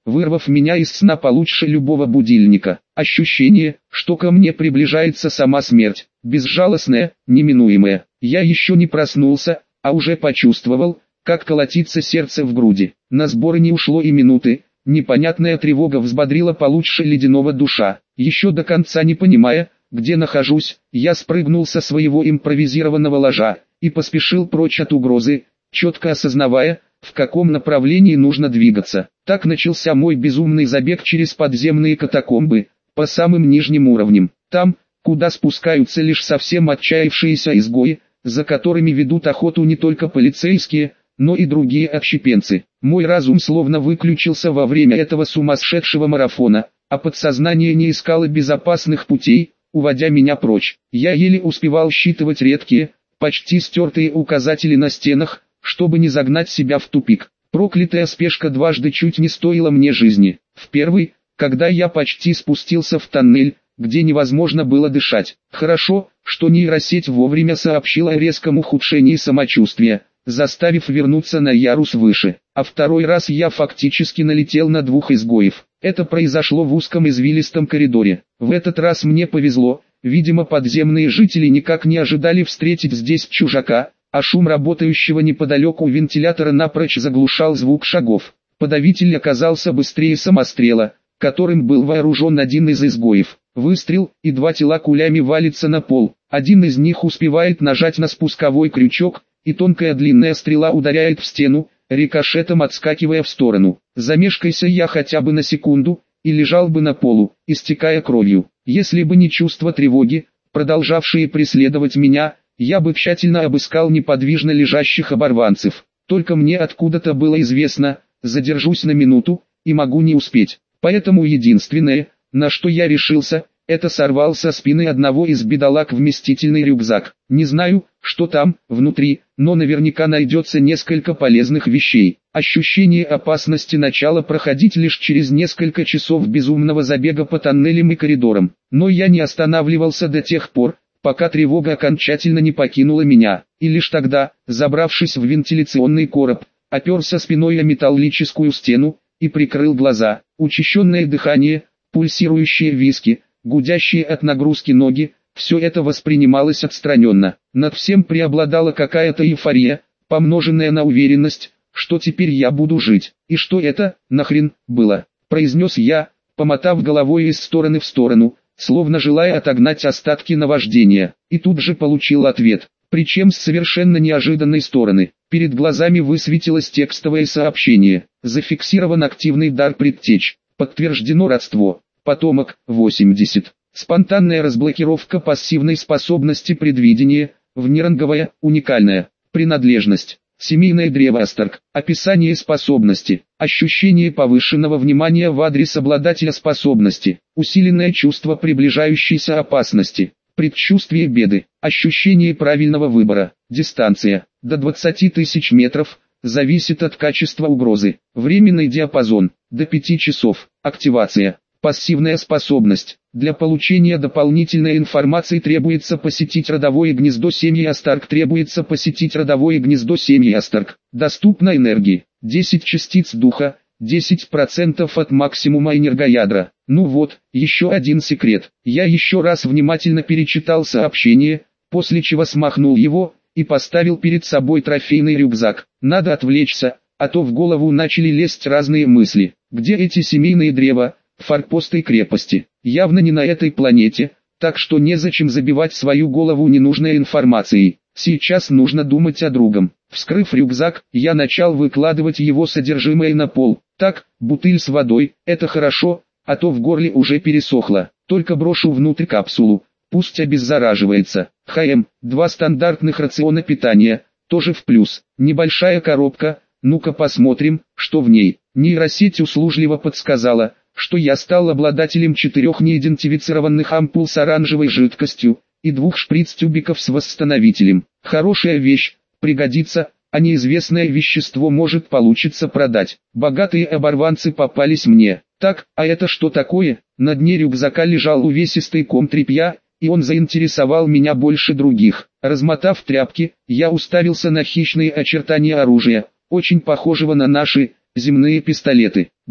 Speaker 1: вырвав меня из сна получше любого будильника. Ощущение, что ко мне приближается сама смерть, безжалостная, неминуемая. Я еще не проснулся, а уже почувствовал, как колотится сердце в груди. На сборы не ушло и минуты, непонятная тревога взбодрила получше ледяного душа. Еще до конца не понимая, где нахожусь, я спрыгнул со своего импровизированного ложа и поспешил прочь от угрозы, четко осознавая, в каком направлении нужно двигаться. Так начался мой безумный забег через подземные катакомбы, по самым нижним уровням. Там, куда спускаются лишь совсем отчаявшиеся изгои, за которыми ведут охоту не только полицейские, но и другие отщепенцы. Мой разум словно выключился во время этого сумасшедшего марафона, а подсознание не искало безопасных путей, уводя меня прочь. Я еле успевал считывать редкие, почти стертые указатели на стенах, чтобы не загнать себя в тупик. Проклятая спешка дважды чуть не стоила мне жизни. В первый, когда я почти спустился в тоннель, где невозможно было дышать. Хорошо, что нейросеть вовремя сообщила о резком ухудшении самочувствия, заставив вернуться на ярус выше. А второй раз я фактически налетел на двух изгоев. Это произошло в узком извилистом коридоре. В этот раз мне повезло, видимо подземные жители никак не ожидали встретить здесь чужака, а шум работающего неподалеку вентилятора напрочь заглушал звук шагов. Подавитель оказался быстрее самострела, которым был вооружен один из изгоев. Выстрел, и два тела кулями валятся на пол. Один из них успевает нажать на спусковой крючок, и тонкая длинная стрела ударяет в стену, рикошетом отскакивая в сторону. Замешкайся я хотя бы на секунду, и лежал бы на полу, истекая кровью. Если бы не чувство тревоги, продолжавшие преследовать меня, я бы тщательно обыскал неподвижно лежащих оборванцев. Только мне откуда-то было известно, задержусь на минуту, и могу не успеть. Поэтому единственное, на что я решился, это сорвал со спины одного из бедолаг вместительный рюкзак. Не знаю, что там, внутри, но наверняка найдется несколько полезных вещей. Ощущение опасности начало проходить лишь через несколько часов безумного забега по тоннелям и коридорам. Но я не останавливался до тех пор, пока тревога окончательно не покинула меня. И лишь тогда, забравшись в вентиляционный короб, оперся спиной о металлическую стену и прикрыл глаза. Учащенное дыхание, пульсирующие виски, гудящие от нагрузки ноги, все это воспринималось отстраненно. Над всем преобладала какая-то эйфория, помноженная на уверенность, что теперь я буду жить. И что это, нахрен, было, произнес я, помотав головой из стороны в сторону, словно желая отогнать остатки наваждения. И тут же получил ответ, причем с совершенно неожиданной стороны. Перед глазами высветилось текстовое сообщение. Зафиксирован активный дар предтеч. Подтверждено родство. Потомок, 80. Спонтанная разблокировка пассивной способности предвидения, внеранговая, уникальная. Принадлежность. Семейное древо Астерк. Описание способности. Ощущение повышенного внимания в адрес обладателя способности. Усиленное чувство приближающейся опасности. Предчувствие беды. Ощущение правильного выбора. Дистанция. До 20 тысяч метров. Зависит от качества угрозы. Временный диапазон. До 5 часов. Активация. Пассивная способность. Для получения дополнительной информации требуется посетить родовое гнездо семьи Астерк. Требуется посетить родовое гнездо семьи Астерк. Доступна энергии. 10 частиц духа. 10% от максимума энергоядра. Ну вот, еще один секрет. Я еще раз внимательно перечитал сообщение, после чего смахнул его и поставил перед собой трофейный рюкзак. Надо отвлечься, а то в голову начали лезть разные мысли. Где эти семейные древа, форпосты крепости? Явно не на этой планете, так что незачем забивать свою голову ненужной информацией. Сейчас нужно думать о другом. Вскрыв рюкзак, я начал выкладывать его содержимое на пол. Так, бутыль с водой, это хорошо, а то в горле уже пересохло. Только брошу внутрь капсулу, пусть обеззараживается. ХМ, 2 стандартных рациона питания, тоже в плюс. Небольшая коробка, ну-ка посмотрим, что в ней. Нейросеть услужливо подсказала, что я стал обладателем 4 неидентифицированных ампул с оранжевой жидкостью и 2 шприц-тюбиков с восстановителем. Хорошая вещь, пригодится, а неизвестное вещество может получиться продать. Богатые оборванцы попались мне. Так, а это что такое? На дне рюкзака лежал увесистый ком тряпья, и он заинтересовал меня больше других. Размотав тряпки, я уставился на хищные очертания оружия, очень похожего на наши земные пистолеты. Да,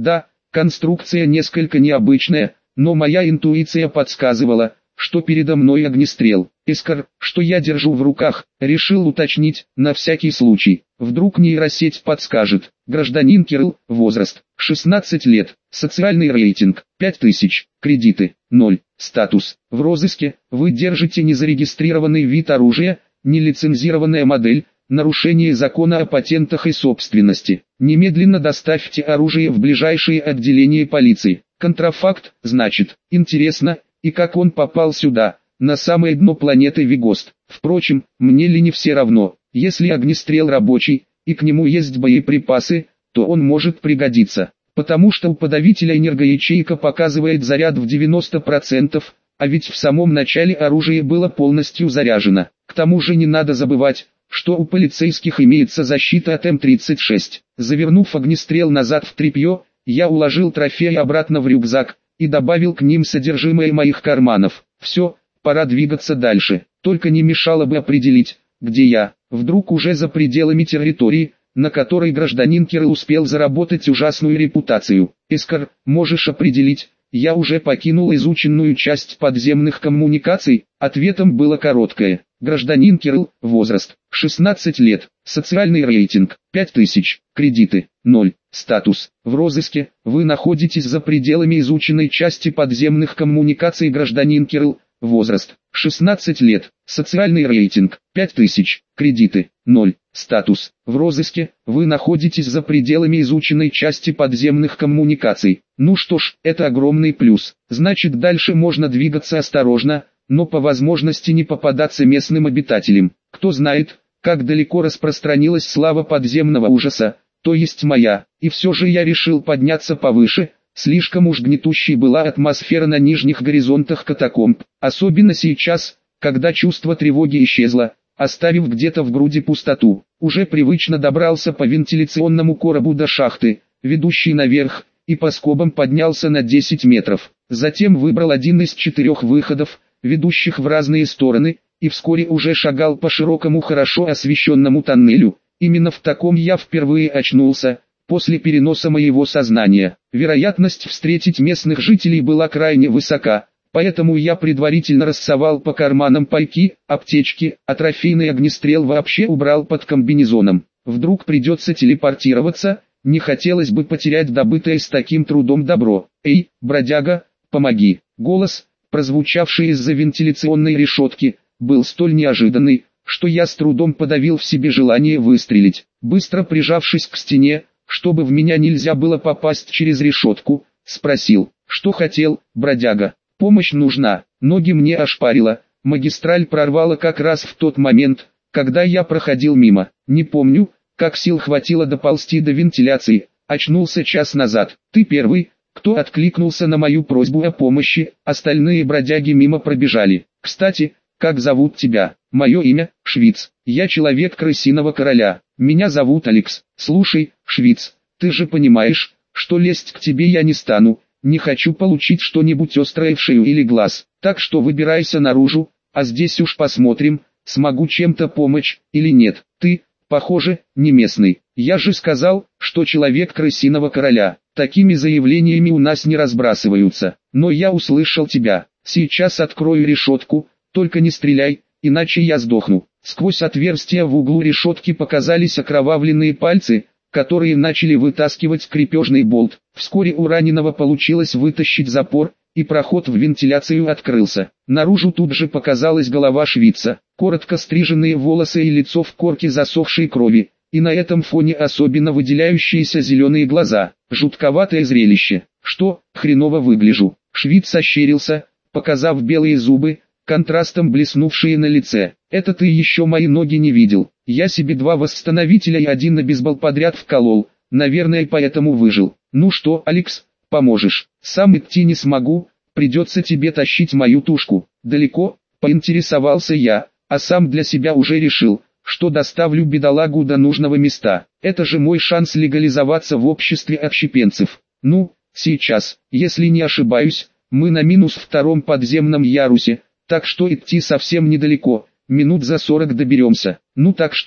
Speaker 1: Конструкция несколько необычная, но моя интуиция подсказывала, что передо мной огнестрел. Искр, что я держу в руках, решил уточнить, на всякий случай. Вдруг нейросеть подскажет. Гражданин Кирилл, возраст, 16 лет, социальный рейтинг, 5000, кредиты, 0, статус, в розыске, вы держите незарегистрированный вид оружия, нелицензированная модель, нарушение закона о патентах и собственности. Немедленно доставьте оружие в ближайшее отделение полиции. Контрафакт, значит, интересно, и как он попал сюда, на самое дно планеты Вегост. Впрочем, мне ли не все равно, если огнестрел рабочий, и к нему есть боеприпасы, то он может пригодиться. Потому что у подавителя энергоячейка показывает заряд в 90%, а ведь в самом начале оружие было полностью заряжено. К тому же не надо забывать, что у полицейских имеется защита от М-36. Завернув огнестрел назад в тряпье, я уложил трофей обратно в рюкзак и добавил к ним содержимое моих карманов. Все, пора двигаться дальше. Только не мешало бы определить, где я. Вдруг уже за пределами территории, на которой гражданин Кирилл успел заработать ужасную репутацию. Искр, можешь определить, я уже покинул изученную часть подземных коммуникаций? Ответом было короткое. Гражданин Кирилл, возраст, 16 лет, социальный рейтинг, 5000, кредиты, 0, статус, в розыске, вы находитесь за пределами изученной части подземных коммуникаций. Гражданин Кирилл, возраст, 16 лет, социальный рейтинг, 5000, кредиты, 0, статус, в розыске, вы находитесь за пределами изученной части подземных коммуникаций. Ну что ж, это огромный плюс, значит дальше можно двигаться осторожно, но по возможности не попадаться местным обитателям. Кто знает, как далеко распространилась слава подземного ужаса, то есть моя, и все же я решил подняться повыше. Слишком уж гнетущей была атмосфера на нижних горизонтах катакомб, особенно сейчас, когда чувство тревоги исчезло, оставив где-то в груди пустоту. Уже привычно добрался по вентиляционному коробу до шахты, ведущей наверх, и по скобам поднялся на 10 метров. Затем выбрал один из 4 выходов, ведущих в разные стороны, и вскоре уже шагал по широкому хорошо освещенному тоннелю. Именно в таком я впервые очнулся, после переноса моего сознания. Вероятность встретить местных жителей была крайне высока, поэтому я предварительно рассовал по карманам пайки, аптечки, а трофейный огнестрел вообще убрал под комбинезоном. Вдруг придется телепортироваться, не хотелось бы потерять добытое с таким трудом добро. «Эй, бродяга, помоги!» Голос, прозвучавший из-за вентиляционной решетки, был столь неожиданный, что я с трудом подавил в себе желание выстрелить. Быстро прижавшись к стене, чтобы в меня нельзя было попасть через решетку, спросил: «Что хотел, бродяга? Помощь нужна». Ноги мне ошпарило, магистраль прорвало как раз в тот момент, когда я проходил мимо. Не помню, как сил хватило доползти до вентиляции, очнулся час назад. Ты первый, кто откликнулся на мою просьбу о помощи, остальные бродяги мимо пробежали. Кстати, как зовут тебя? Мое имя – Швиц. Я человек крысиного короля. Меня зовут Алекс. Слушай, Швиц, ты же понимаешь, что лезть к тебе я не стану. Не хочу получить что-нибудь острое в шею или глаз. Так что выбирайся наружу, а здесь уж посмотрим, смогу чем-то помочь или нет. Ты, похоже, не местный. Я же сказал, что человек крысиного короля. Такими заявлениями у нас не разбрасываются. Но я услышал тебя. Сейчас открою решетку, только не стреляй, иначе я сдохну. Сквозь отверстия в углу решетки показались окровавленные пальцы, которые начали вытаскивать крепежный болт. Вскоре у раненого получилось вытащить запор, и проход в вентиляцию открылся. Наружу тут же показалась голова Швица, коротко стриженные волосы и лицо в корке засохшей крови, и на этом фоне особенно выделяющиеся зеленые глаза. Жутковатое зрелище. Что, хреново выгляжу? Швиц ощерился, показав белые зубы, контрастом блеснувшие на лице. Это ты еще мои ноги не видел. Я себе 2 восстановителя и 1 на бейсбол подряд вколол, наверное поэтому выжил. Ну что, Алекс, поможешь? Сам идти не смогу, придется тебе тащить мою тушку. Далеко, поинтересовался я, а сам для себя уже решил, что доставлю бедолагу до нужного места. Это же мой шанс легализоваться в обществе отщепенцев. Ну, сейчас, если не ошибаюсь, мы на -2 подземном ярусе, так что идти совсем недалеко, минут за 40 доберемся. Ну так что,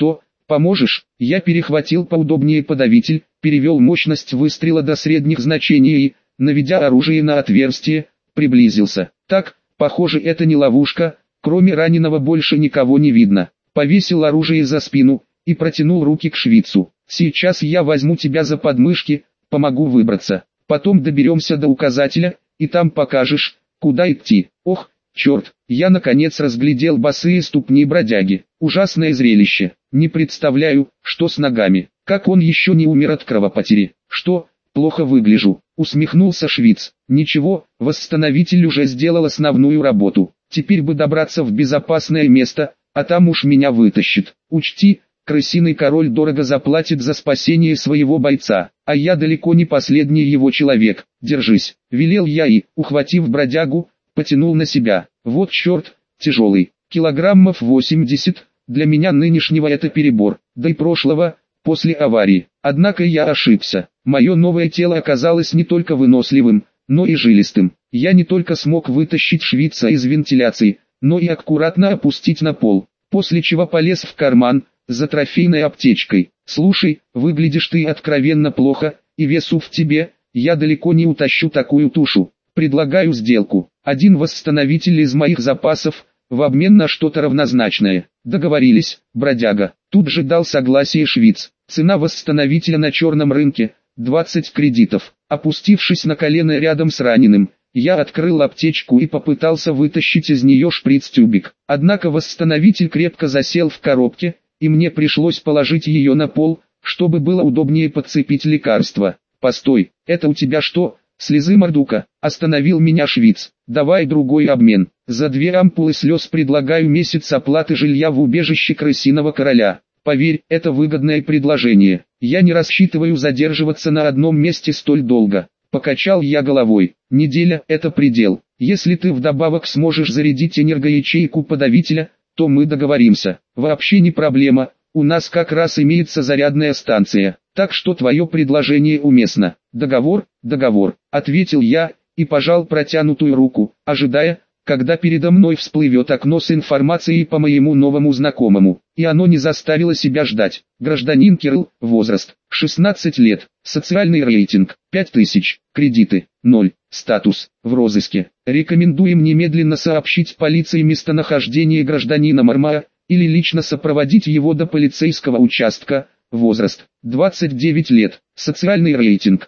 Speaker 1: Поможешь? Я перехватил поудобнее подавитель, перевел мощность выстрела до средних значений и, наведя оружие на отверстие, приблизился. Так, похоже, это не ловушка, кроме раненого больше никого не видно. Повесил оружие за спину и протянул руки к швейцу. Сейчас я возьму тебя за подмышки, помогу выбраться. Потом доберемся до указателя, и там покажешь, куда идти. Ох, черт, я наконец разглядел босые ступни бродяги. Ужасное зрелище. Не представляю, что с ногами. Как он еще не умер от кровопотери. Что, плохо выгляжу? Усмехнулся швейц. Ничего, восстановитель уже сделал основную работу. Теперь бы добраться в безопасное место, а там уж меня вытащит. Учти, крысиный король дорого заплатит за спасение своего бойца, а я далеко не последний его человек. Держись, велел я и, ухватив бродягу, потянул на себя. Вот черт, тяжелый, килограммов 80, для меня нынешнего это перебор, да и прошлого, после аварии. Однако я ошибся. Мое новое тело оказалось не только выносливым, но и жилистым. Я не только смог вытащить швейца из вентиляции, но и аккуратно опустить на пол, после чего полез в карман за трофейной аптечкой. Слушай, выглядишь ты откровенно плохо, и весу в тебе, я далеко не утащу такую тушу. Предлагаю сделку. Один восстановитель из моих запасов, в обмен на что-то равнозначное. Договорились, бродяга. Тут же дал согласие швейц. Цена восстановителя на черном рынке – 20 кредитов. Опустившись на колено рядом с раненым, я открыл аптечку и попытался вытащить из нее шприц-тюбик. Однако восстановитель крепко засел в коробке, и мне пришлось положить ее на пол, чтобы было удобнее подцепить лекарство. «Постой, это у тебя что, слезы, мордука?» – остановил меня швейц. «Давай другой обмен. За 2 ампулы слез предлагаю месяц оплаты жилья в убежище крысиного короля. Поверь, это выгодное предложение. Я не рассчитываю задерживаться на одном месте столь долго». Покачал я головой. «Неделя – это предел. Если ты вдобавок сможешь зарядить энергоячейку подавителя, то мы договоримся. Вообще не проблема, у нас как раз имеется зарядная станция, так что твое предложение уместно». «Договор, договор», – ответил я, и пожал протянутую руку, ожидая, когда передо мной всплывет окно с информацией по моему новому знакомому. И оно не заставило себя ждать. Гражданин Кирилл, возраст, 16 лет, социальный рейтинг, 5000, кредиты, 0, статус, в розыске. Рекомендуем немедленно сообщить полиции местонахождение гражданина Мармая, или лично сопроводить его до полицейского участка. Возраст, 29 лет, социальный рейтинг,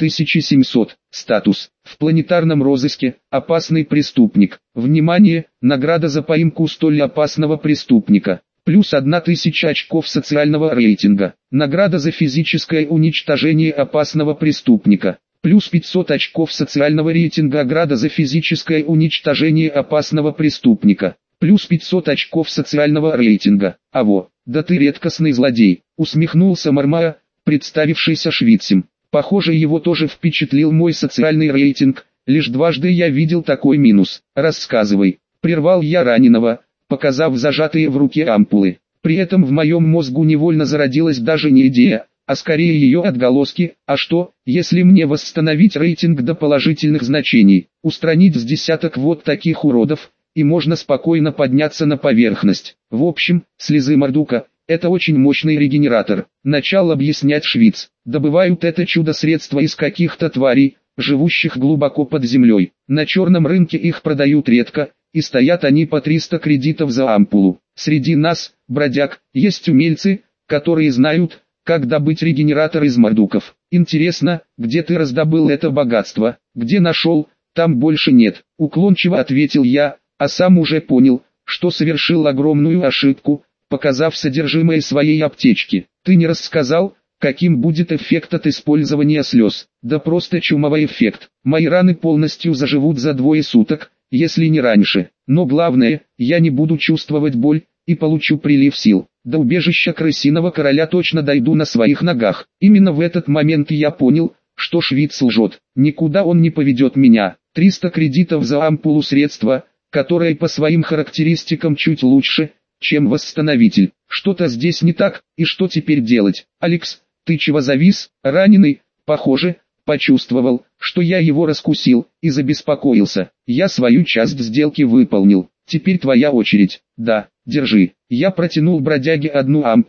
Speaker 1: 3700, статус, в планетарном розыске, опасный преступник. Внимание, награда за поимку столь опасного преступника. Плюс 1000 очков социального рейтинга. Награда за физическое уничтожение опасного преступника. Плюс 500 очков социального рейтинга. Награда за физическое уничтожение опасного преступника. Плюс 500 очков социального рейтинга. Аво, да ты редкостный злодей, усмехнулся Мармая, представившийся швейцем. Похоже, его тоже впечатлил мой социальный рейтинг, лишь дважды я видел такой минус. Рассказывай, прервал я раненого, показав зажатые в руке ампулы. При этом в моем мозгу невольно зародилась даже не идея, а скорее ее отголоски. А что, если мне восстановить рейтинг до положительных значений, устранить с десяток вот таких уродов, и можно спокойно подняться на поверхность. В общем, слезы мордука – это очень мощный регенератор. Начал объяснять швейц. Добывают это чудо-средство из каких-то тварей, живущих глубоко под землей. На черном рынке их продают редко, и стоят они по 300 кредитов за ампулу. Среди нас, бродяг, есть умельцы, которые знают, как добыть регенератор из мордуков. Интересно, где ты раздобыл это богатство? Где нашел? Там больше нет. Уклончиво ответил я, а сам уже понял, что совершил огромную ошибку, показав содержимое своей аптечки. Ты не рассказал, каким будет эффект от использования слез? Да просто чумовой эффект. Мои раны полностью заживут за 2 суток, если не раньше. Но главное, я не буду чувствовать боль, и получу прилив сил. До убежища крысиного короля точно дойду на своих ногах. Именно в этот момент я понял, что швейц лжет. Никуда он не поведет меня. 300 кредитов за ампулу средства, которое по своим характеристикам чуть лучше, чем восстановитель. Что-то здесь не так, и что теперь делать? Алекс, ты чего завис? Раненый, похоже, почувствовал, что я его раскусил, и забеспокоился. Я свою часть сделки выполнил. Теперь твоя очередь. Да, держи. Я протянул бродяге одну ампулу,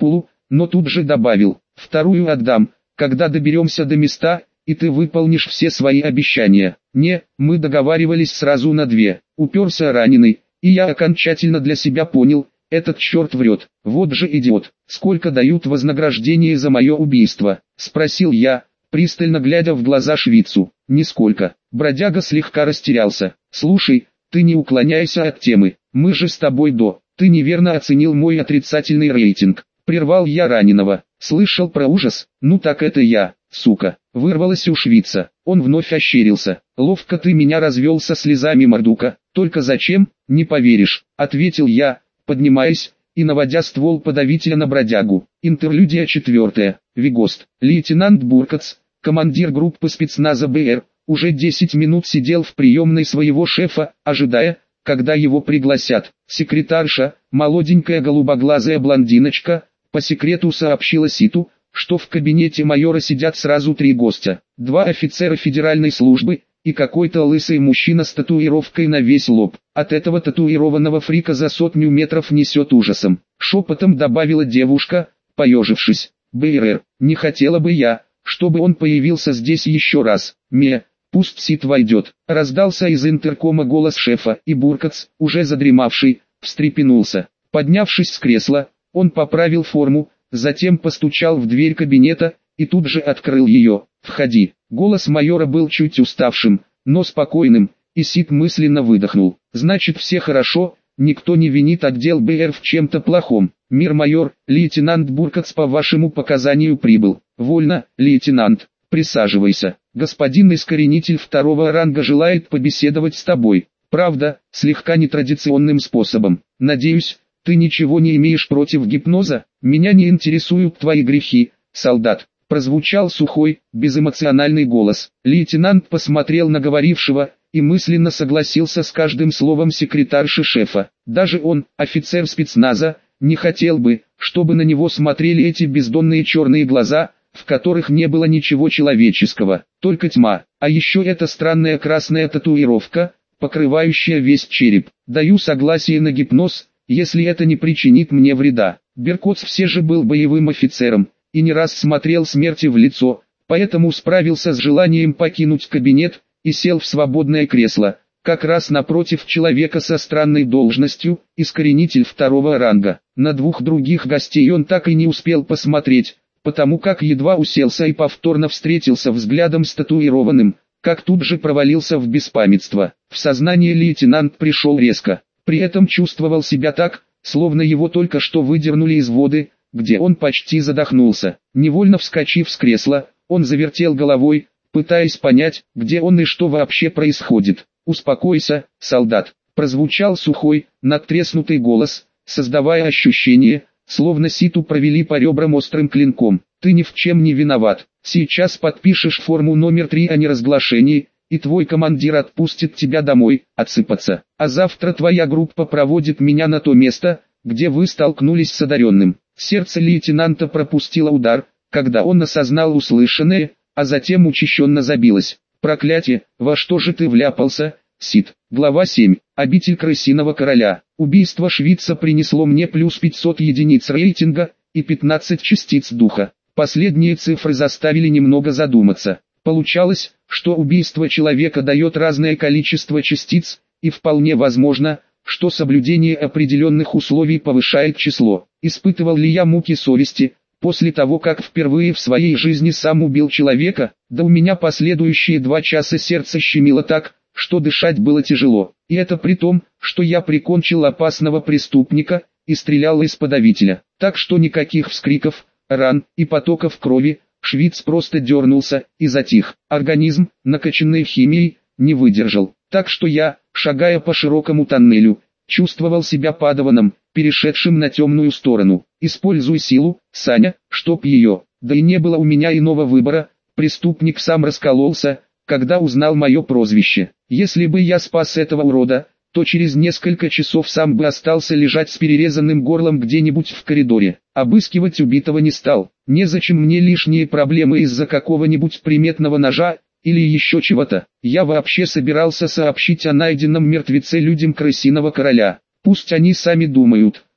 Speaker 1: но тут же добавил: вторую отдам, когда доберемся до места, и ты выполнишь все свои обещания. Не, мы договаривались сразу на 2. Уперся раненый, и я окончательно для себя понял, этот черт врет. Вот же идиот. Сколько дают вознаграждение за мое убийство? Спросил я, пристально глядя в глаза швейцу. Нисколько. Бродяга слегка растерялся. Слушай, ты не уклоняйся от темы. Мы же с тобой Ты неверно оценил мой отрицательный рейтинг. Прервал я раненого. Слышал про ужас? Ну так это я, сука. Вырвалось у швейца. Он вновь ощерился. Ловко ты меня развел со слезами, мордука. Только зачем? Не поверишь, ответил я, поднимаясь и наводя ствол подавителя на бродягу. Интерлюдия 4. Вигост. Лейтенант Буркац, командир группы спецназа БР, уже 10 минут сидел в приемной своего шефа, ожидая, когда его пригласят. Секретарша, молоденькая голубоглазая блондиночка, по секрету сообщила Ситу, что в кабинете майора сидят сразу 3 гостя, 2 офицера федеральной службы и какой-то лысый мужчина с татуировкой на весь лоб. От этого татуированного фрика за 100 метров несет ужасом. Шепотом добавила девушка, поежившись. БРР, не хотела бы я, чтобы он появился здесь еще раз. Пусть Сит войдет. Раздался из интеркома голос шефа, и Буркац, уже задремавший, встрепенулся. Поднявшись с кресла, он поправил форму, затем постучал в дверь кабинета, и тут же открыл ее. «Входи». Голос майора был чуть уставшим, но спокойным, и Сит мысленно выдохнул. «Значит, все хорошо, никто не винит отдел БР в чем-то плохом. Мир, майор, лейтенант Буркац по вашему показанию прибыл». «Вольно, лейтенант, присаживайся. Господин искоренитель 2-го ранга желает побеседовать с тобой. Правда, слегка нетрадиционным способом. Надеюсь, ты ничего не имеешь против гипноза? Меня не интересуют твои грехи, солдат». Прозвучал сухой, безэмоциональный голос. Лейтенант посмотрел на говорившего и мысленно согласился с каждым словом секретарши шефа. Даже он, офицер спецназа, не хотел бы, чтобы на него смотрели эти бездонные черные глаза, в которых не было ничего человеческого, только тьма. А еще эта странная красная татуировка, покрывающая весь череп. Даю согласие на гипноз, если это не причинит мне вреда. Беркоц все же был боевым офицером и не раз смотрел смерти в лицо, поэтому справился с желанием покинуть кабинет и сел в свободное кресло, как раз напротив человека со странной должностью, искоренитель 2-го ранга. На 2 других гостей он так и не успел посмотреть, потому как едва уселся и повторно встретился взглядом с татуированным, как тут же провалился в беспамятство. В сознание лейтенант пришел резко, при этом чувствовал себя так, словно его только что выдернули из воды, где он почти задохнулся. Невольно вскочив с кресла, он завертел головой, пытаясь понять, где он и что вообще происходит. «Успокойся, солдат», прозвучал сухой, надтреснутый голос, создавая ощущение, словно Ситу провели по ребрам острым клинком. «Ты ни в чем не виноват. Сейчас подпишешь форму номер 3 о неразглашении, и твой командир отпустит тебя домой, отсыпаться. А завтра твоя группа проводит меня на то место, где вы столкнулись с одаренным». Сердце лейтенанта пропустило удар, когда он осознал услышанное, а затем учащенно забилось. «Проклятие, во что же ты вляпался, Сит?» Глава 7. Обитель крысиного короля. Убийство швейца принесло мне плюс 500 единиц рейтинга и 15 частиц духа. Последние цифры заставили немного задуматься. Получалось, что убийство человека дает разное количество частиц, и вполне возможно, что соблюдение определенных условий повышает число. Испытывал ли я муки совести, после того как впервые в своей жизни сам убил человека? Да у меня последующие 2 часа сердце щемило так, что дышать было тяжело. И это при том, что я прикончил опасного преступника и стрелял из подавителя. Так что никаких вскриков, ран и потоков крови. Швейц просто дернулся и затих. Организм, накачанный химией, не выдержал. Так что я, шагая по широкому тоннелю, чувствовал себя падаваном, перешедшим на темную сторону. «Используй силу, Саня, чтоб ее». Да и не было у меня иного выбора. Преступник сам раскололся, когда узнал мое прозвище. Если бы я спас этого урода, то через несколько часов сам бы остался лежать с перерезанным горлом где-нибудь в коридоре. Обыскивать убитого не стал. Незачем мне лишние проблемы из-за какого-нибудь приметного ножа или еще чего-то. Я вообще собирался сообщить о найденном мертвеце людям крысиного короля. Пусть они сами думают,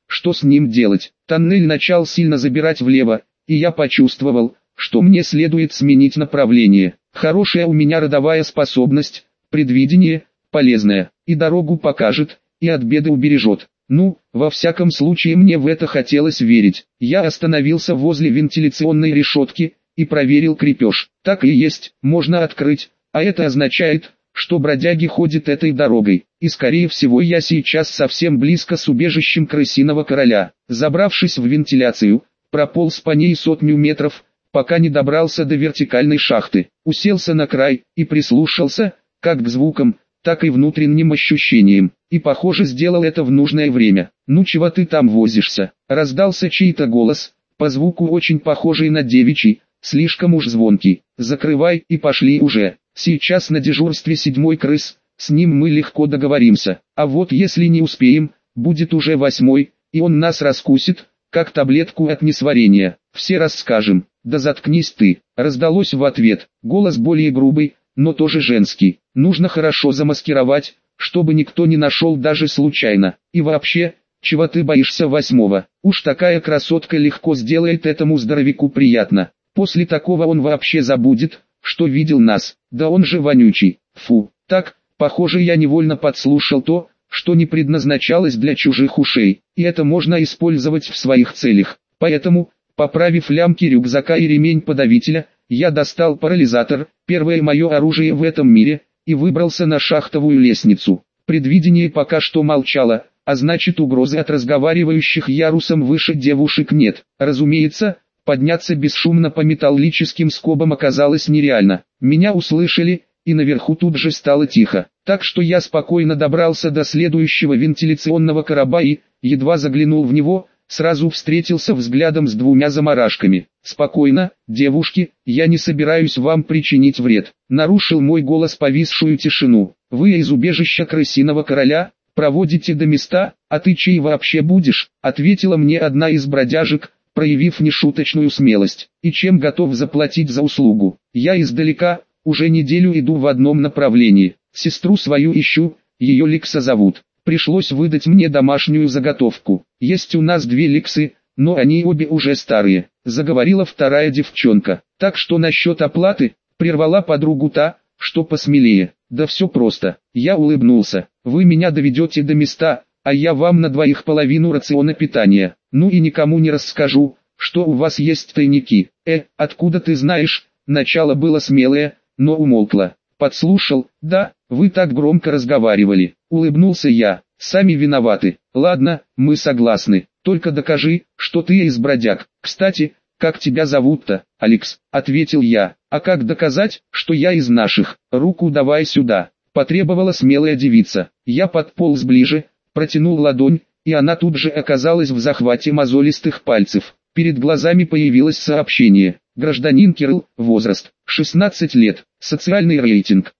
Speaker 1: что с ним делать. Тоннель начал сильно забирать влево, и я почувствовал, что мне следует сменить направление. Хорошая у меня родовая способность, предвидение, полезная, и дорогу покажет, и от беды убережет. Ну, во всяком случае мне в это хотелось верить. Я остановился возле вентиляционной решетки и проверил крепеж. Так и есть, можно открыть, а это означает, что бродяги ходят этой дорогой. И скорее всего я сейчас совсем близко с убежищем крысиного короля. Забравшись в вентиляцию, прополз по ней 100 метров, пока не добрался до вертикальной шахты. Уселся на край и прислушался, как к звукам, так и внутренним ощущениям. И похоже сделал это в нужное время. «Ну чего ты там возишься?» Раздался чей-то голос, по звуку очень похожий на девичий, слишком уж звонкий. «Закрывай и пошли уже. Сейчас на дежурстве 7-й крыс, с ним мы легко договоримся. А вот если не успеем, будет уже 8-й, и он нас раскусит, как таблетку от несварения. Все расскажем». «Да заткнись ты», раздалось в ответ. Голос более грубый, но тоже женский. Нужно хорошо замаскировать, чтобы никто не нашел даже случайно. И вообще, чего ты боишься 8-го? Уж такая красотка легко сделает этому здоровяку приятно. После такого он вообще забудет, что видел нас. Да он же вонючий. Фу. Так, похоже, я невольно подслушал то, что не предназначалось для чужих ушей. И это можно использовать в своих целях. Поэтому, поправив лямки рюкзака и ремень подавителя, я достал парализатор, первое мое оружие в этом мире, и выбрался на шахтовую лестницу. Предвидение пока что молчало, а значит угрозы от разговаривающих ярусом выше девушек нет. Разумеется, подняться бесшумно по металлическим скобам оказалось нереально. Меня услышали, и наверху тут же стало тихо. Так что я спокойно добрался до следующего вентиляционного короба и, едва заглянул в него, сразу встретился взглядом с 2 заморашками. «Спокойно, девушки, я не собираюсь вам причинить вред», нарушил мой голос повисшую тишину. «Вы из убежища крысиного короля, проводите до места, а ты чей вообще будешь?» ответила мне одна из бродяжек, проявив нешуточную смелость. «И чем готов заплатить за услугу?» «Я издалека, уже неделю иду в одном направлении. Сестру свою ищу, ее Ликса зовут. Пришлось выдать мне домашнюю заготовку. Есть у нас 2 Ликсы, но они обе уже старые», заговорила вторая девчонка. «Так что насчет оплаты?» прервала подругу та, что посмелее. «Да все просто». Я улыбнулся. «Вы меня доведете до места, а я вам на 2 половину рациона питания. Ну и никому не расскажу, что у вас есть тайники». Откуда ты знаешь?» Начало было смелое, но умолкло. «Подслушал, да, вы так громко разговаривали», улыбнулся я. «Сами виноваты. Ладно, мы согласны. Только докажи, что ты из бродяг. Кстати, как тебя зовут-то?» «Алекс», ответил я. «А как доказать, что я из наших?» «Руку давай сюда», потребовала смелая девица. Я подполз ближе, протянул ладонь, и она тут же оказалась в захвате мозолистых пальцев. Перед глазами появилось сообщение. Гражданин Кирилл, возраст, 16 лет, социальный рейтинг,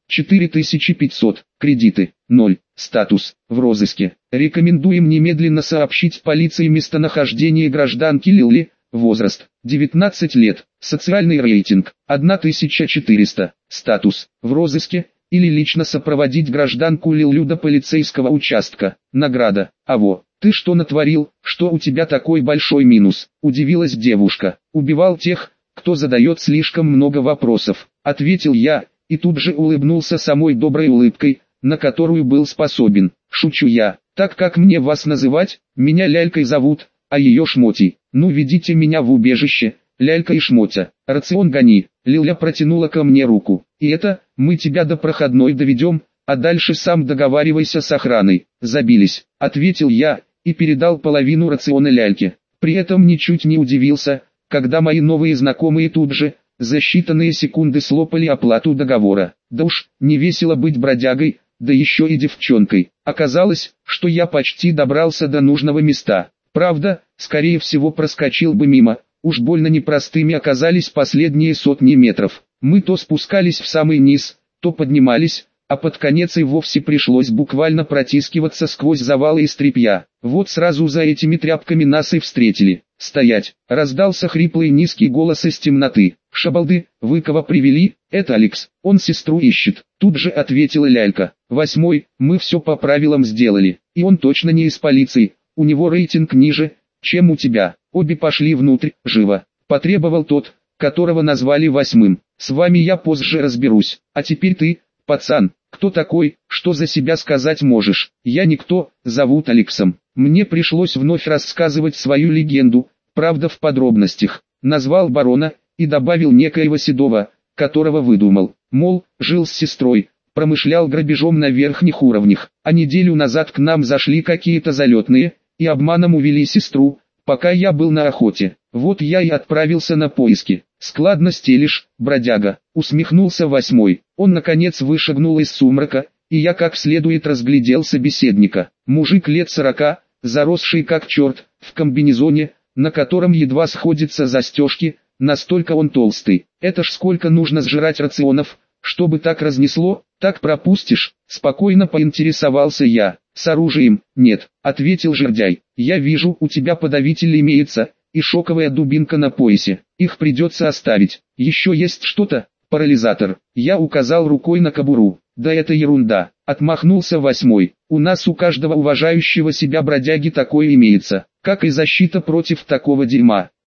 Speaker 1: 4500, кредиты, 0, статус, в розыске. Рекомендуем немедленно сообщить полиции местонахождение гражданки Лили, возраст, 19 лет, социальный рейтинг, 1400, статус, в розыске, или лично сопроводить гражданку Лилю до полицейского участка. Награда, аво. «Ты что натворил, что у тебя такой большой минус?» – удивилась девушка. «Убивал тех, кто задает слишком много вопросов», – ответил я, и тут же улыбнулся самой доброй улыбкой, на которую был способен. «Шучу я, так как мне вас называть? Меня Лялькой зовут, а ее Шмотей. Ну ведите меня в убежище, Лялька и Шмотя. Рацион гони». Лиля протянула ко мне руку. «И это, мы тебя до проходной доведем, а дальше сам договаривайся с охраной». «Забились», – ответил я, и передал половину рациона Ляльке. При этом ничуть не удивился, когда мои новые знакомые тут же, за считанные секунды слопали оплату договора. Да уж, не весело быть бродягой, да еще и девчонкой. Оказалось, что я почти добрался до нужного места. Правда, скорее всего проскочил бы мимо, уж больно непростыми оказались последние сотни метров. Мы то спускались в самый низ, то поднимались, а под конец и вовсе пришлось буквально протискиваться сквозь завалы из тряпья. Вот сразу за этими тряпками нас и встретили. «Стоять!» – раздался хриплый низкий голос из темноты. «Шабалды, вы кого привели?» «Это Алекс, он сестру ищет», – тут же ответила Лялька. «8-й, мы все по правилам сделали, и он точно не из полиции», – у него рейтинг ниже, чем у тебя. Обе пошли внутрь, живо, потребовал тот, которого назвали 8-м. С вами я позже разберусь, а теперь ты, пацан, кто такой, что за себя сказать можешь? Я никто, зовут Алексом. Мне пришлось вновь рассказывать свою легенду, правда в подробностях. Назвал барона и добавил некоего седого, которого выдумал. Мол, жил с сестрой, промышлял грабежом на верхних уровнях, а неделю назад к нам зашли какие-то залетные, и обманом увели сестру, пока я был на охоте. Вот я и отправился на поиски. Складно стелишь, бродяга, усмехнулся 8-й. Он наконец вышагнул из сумрака, и я как следует разглядел собеседника. Мужик лет 40, заросший как черт, в комбинезоне, на котором едва сходятся застежки, настолько он толстый. Это ж сколько нужно сжирать рационов, чтобы так разнесло? Так пропустишь? Спокойно поинтересовался я. С оружием? Нет, ответил жердяй. Я вижу, у тебя подавитель имеется, и шоковая дубинка на поясе. Их придется оставить. Еще есть что-то? Парализатор. Я указал рукой на кобуру. Да это ерунда. Отмахнулся 8-й. У нас у каждого уважающего себя бродяги такое имеется, как и защита против такого дерьма.